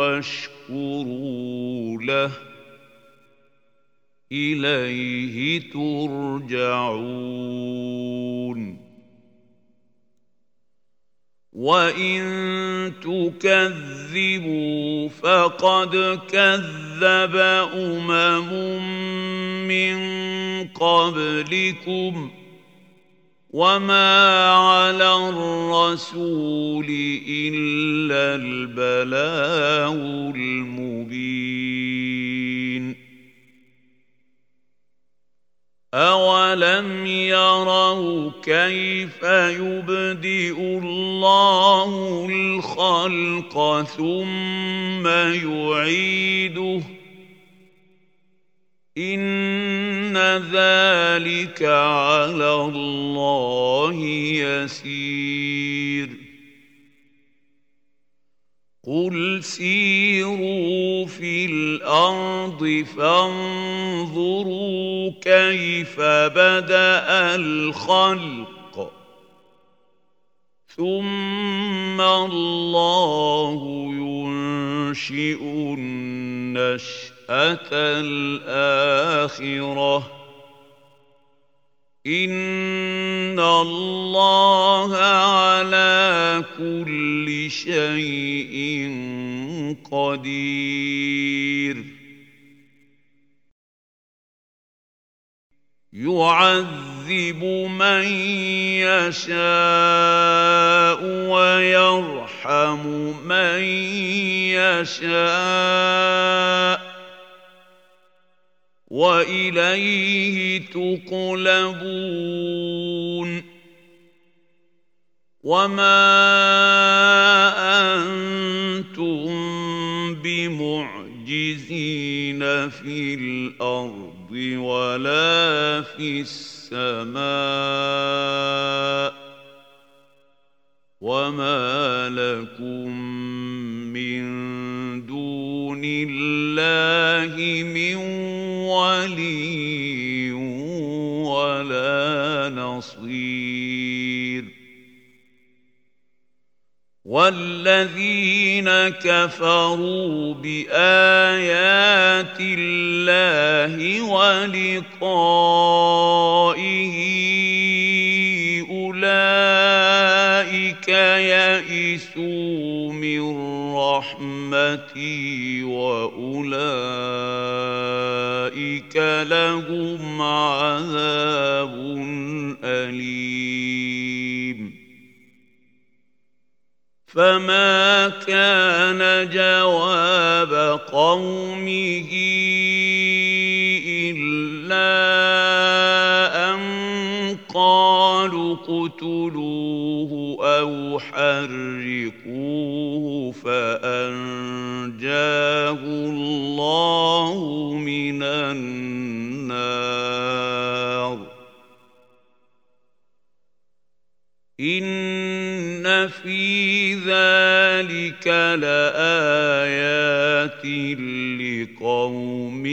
واشكروا له إليه ترجعون وإن تكذبوا فقد كذب أمم من قبلكم وما على الرسول إلا البلاغ المبين أولم يروا كيف يبدئ الله الخلق ثم يعيده إن ذلك على الله يسير قل سيروا في الأرض فانظروا كيف بدأ الخلق ثم الله ينشئ النشأة الآخرة إن الله على كل شيء قدير يعذب من يشاء ويرحم من يشاء وإليه تقلبون وما أنتم بمعجزين في الأرض ولا في السماء وما لكم من دون الله من ولي ولا نصير والذين كفروا بآيات الله ولقائه أولئك يئسوا من رحمتي وأولئك لهم عذاب أليم فما كان جواب قومه إلا أن قالوا اقتلوه أو حرقوه فأنجاه الله من النار إن في ذلك لآيات لقوم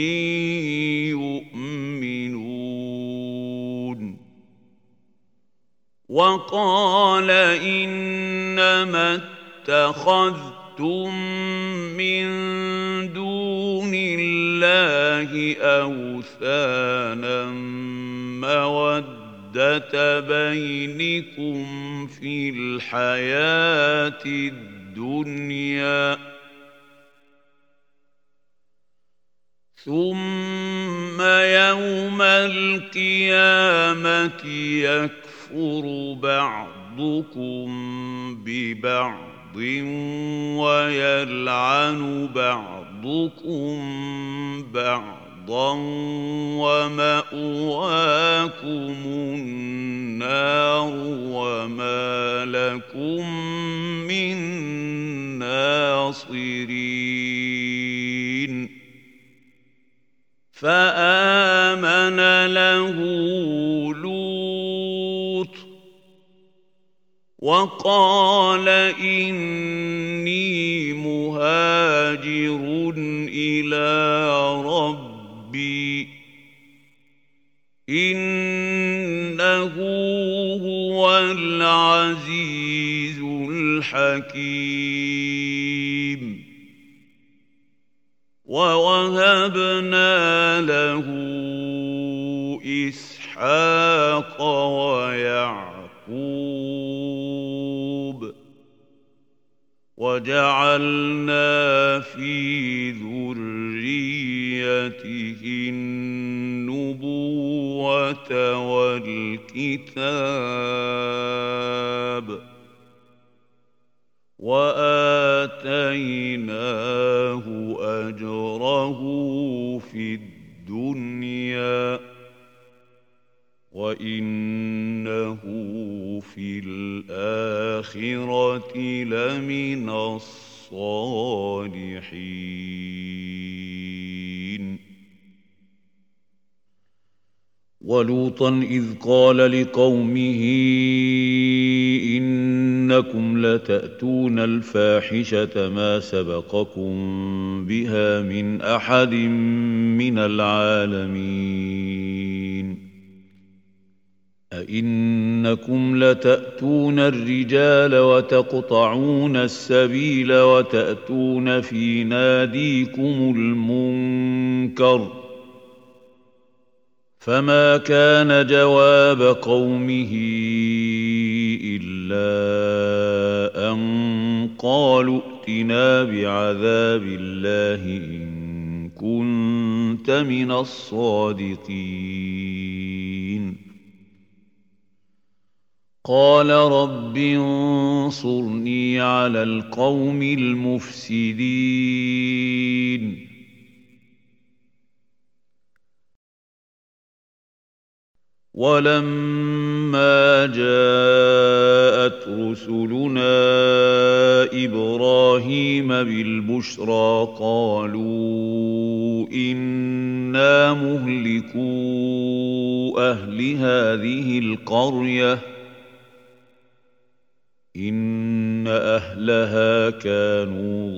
يؤمنون وقال إنما اتخذتم من دون الله أوثانا مودة بينكم في الحياة الدنيا ثم يوم القيامة يكفر بعضكم ببعض ويلعن بعضكم بعضا ومأواكم النار وما لكم من ناصرين فآمن له لوط وقال إني مهاجر إلى ربي إنه هو العزيز الحكيم ووهبنا له إسحاق ويعقوب وجعلنا في ذريته النبوة والكتاب وآتيناه أجره في الدنيا وإنه في الآخرة لمن الصالحين ولوطا إذ قال لقومه إنكم لتأتون الفاحشة ما سبقكم بها من أحد من العالمين أئنكم لتأتون الرجال وتقطعون السبيل وتأتون في ناديكم المنكر يذكر فما كان جواب قومه إلا أن قالوا ائتنا بعذاب الله إن كنت من الصادقين قال رب انصرني على القوم المفسدين ولما جاءت رسلنا إبراهيم بالبشرى قالوا إنا مهلكو أهل هذه القرية إن أهلها كانوا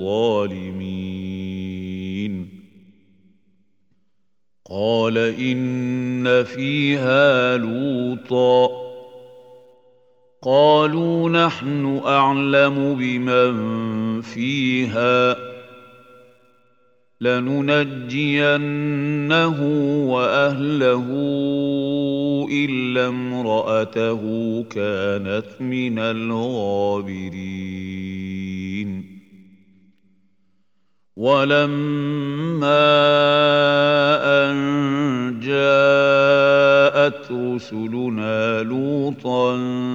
ظالمين قال إن فيها لوطا قالوا نحن أعلم بمن فيها لننجينه وأهله إلا امرأته كانت من الغابرين ولما أن جاءت رسلنا لوطا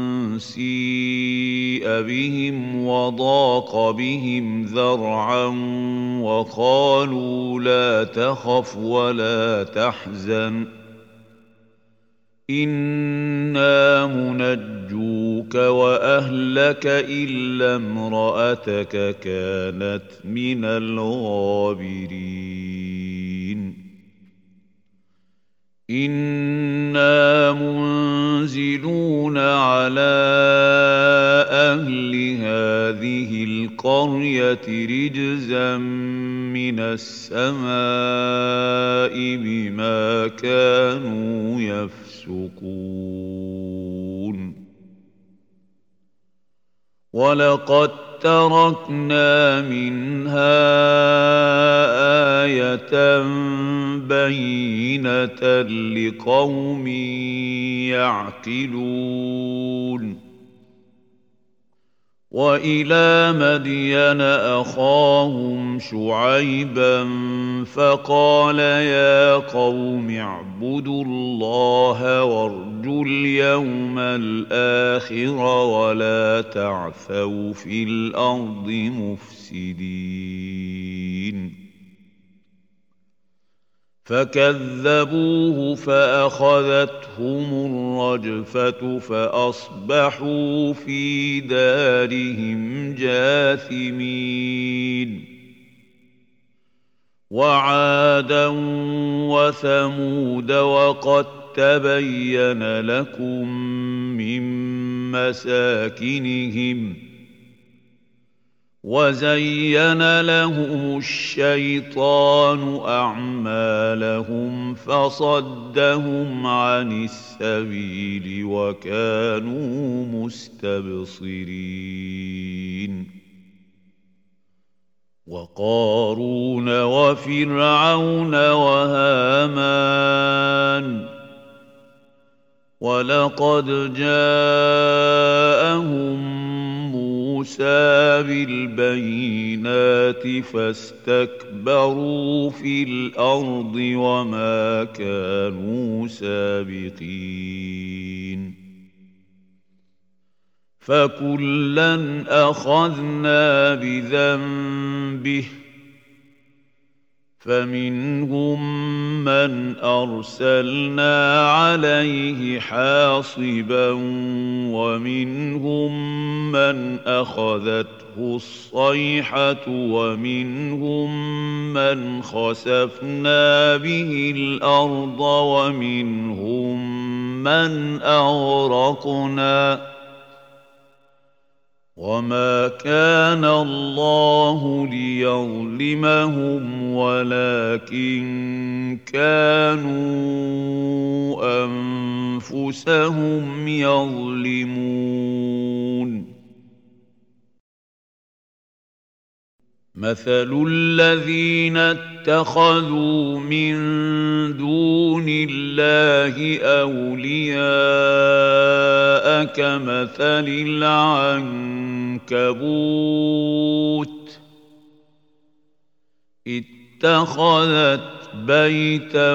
سيء بهم وضاق بهم ذرعا وقالوا لا تخف ولا تحزن إنا منجوك وأهلك إلا امرأتك كانت من الغابرين إنا منزلون على أهل هذه القرية رجزا من السماء بما كانوا يفسقون ولقد تركنا منها آية بينة لقوم يعقلون وإلى مدين أخاهم شعيبا فقال يا قوم اعبدوا الله وارجوا اليوم الآخر ولا تعثوا في الأرض مفسدين فكذبوه فأخذتهم الرجفة فأصبحوا في دارهم جاثمين وعادا وثمود وقد تبين لكم من مساكنهم وزين لهم الشيطان أعمالهم فصدهم عن السبيل وكانوا مستبصرين وقارون وفرعون وهامان ولقد جاءهم موسى بالبينات فاستكبروا في الأرض وما كانوا سابقين فكلا أخذنا بذنبه فمنهم من أرسلنا عليه حاصبا ومنهم من أخذته الصيحة ومنهم من خسفنا به الأرض ومنهم من أغرقنا وما كان الله ليظلمهم ولكن كانوا أنفسهم يظلمون مثل الذين اتخذوا من دون الله أولياء كمثل العنكبوت اتخذت بيتا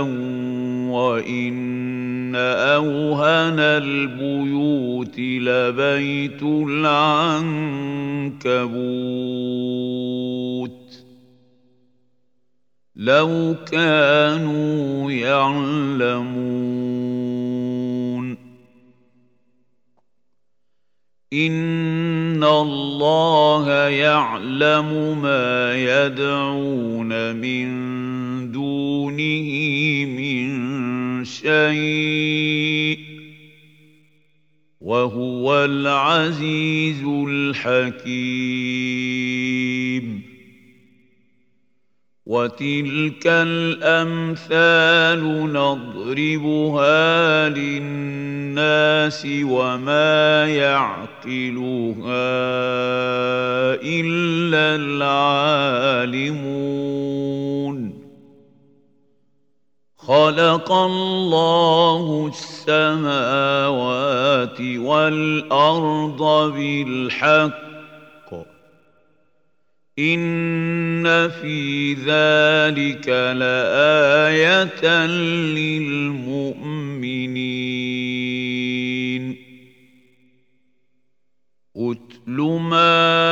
وإن أوهن البيوت لبيت العنكبوت لو كانوا يعلمون إن الله يعلم ما يدعون من دونه من شيء وهو العزيز الحكيم وتلك الأمثال نضربها للناس وما يعقلها إلا العالمون خلق الله السماوات والأرض بالحق إن في ذلك لآية للمؤمنين أتل ما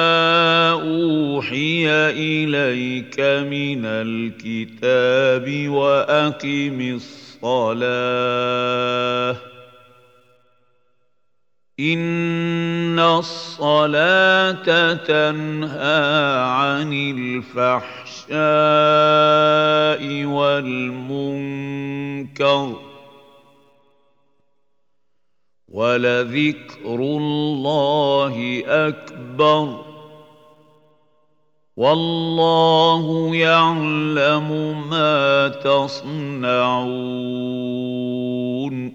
أوحي إليك من الكتاب وأقم الصلاة إن الصلاة تنهى عن الفحشاء والمنكر ولذكر الله أكبر والله يعلم ما تصنعون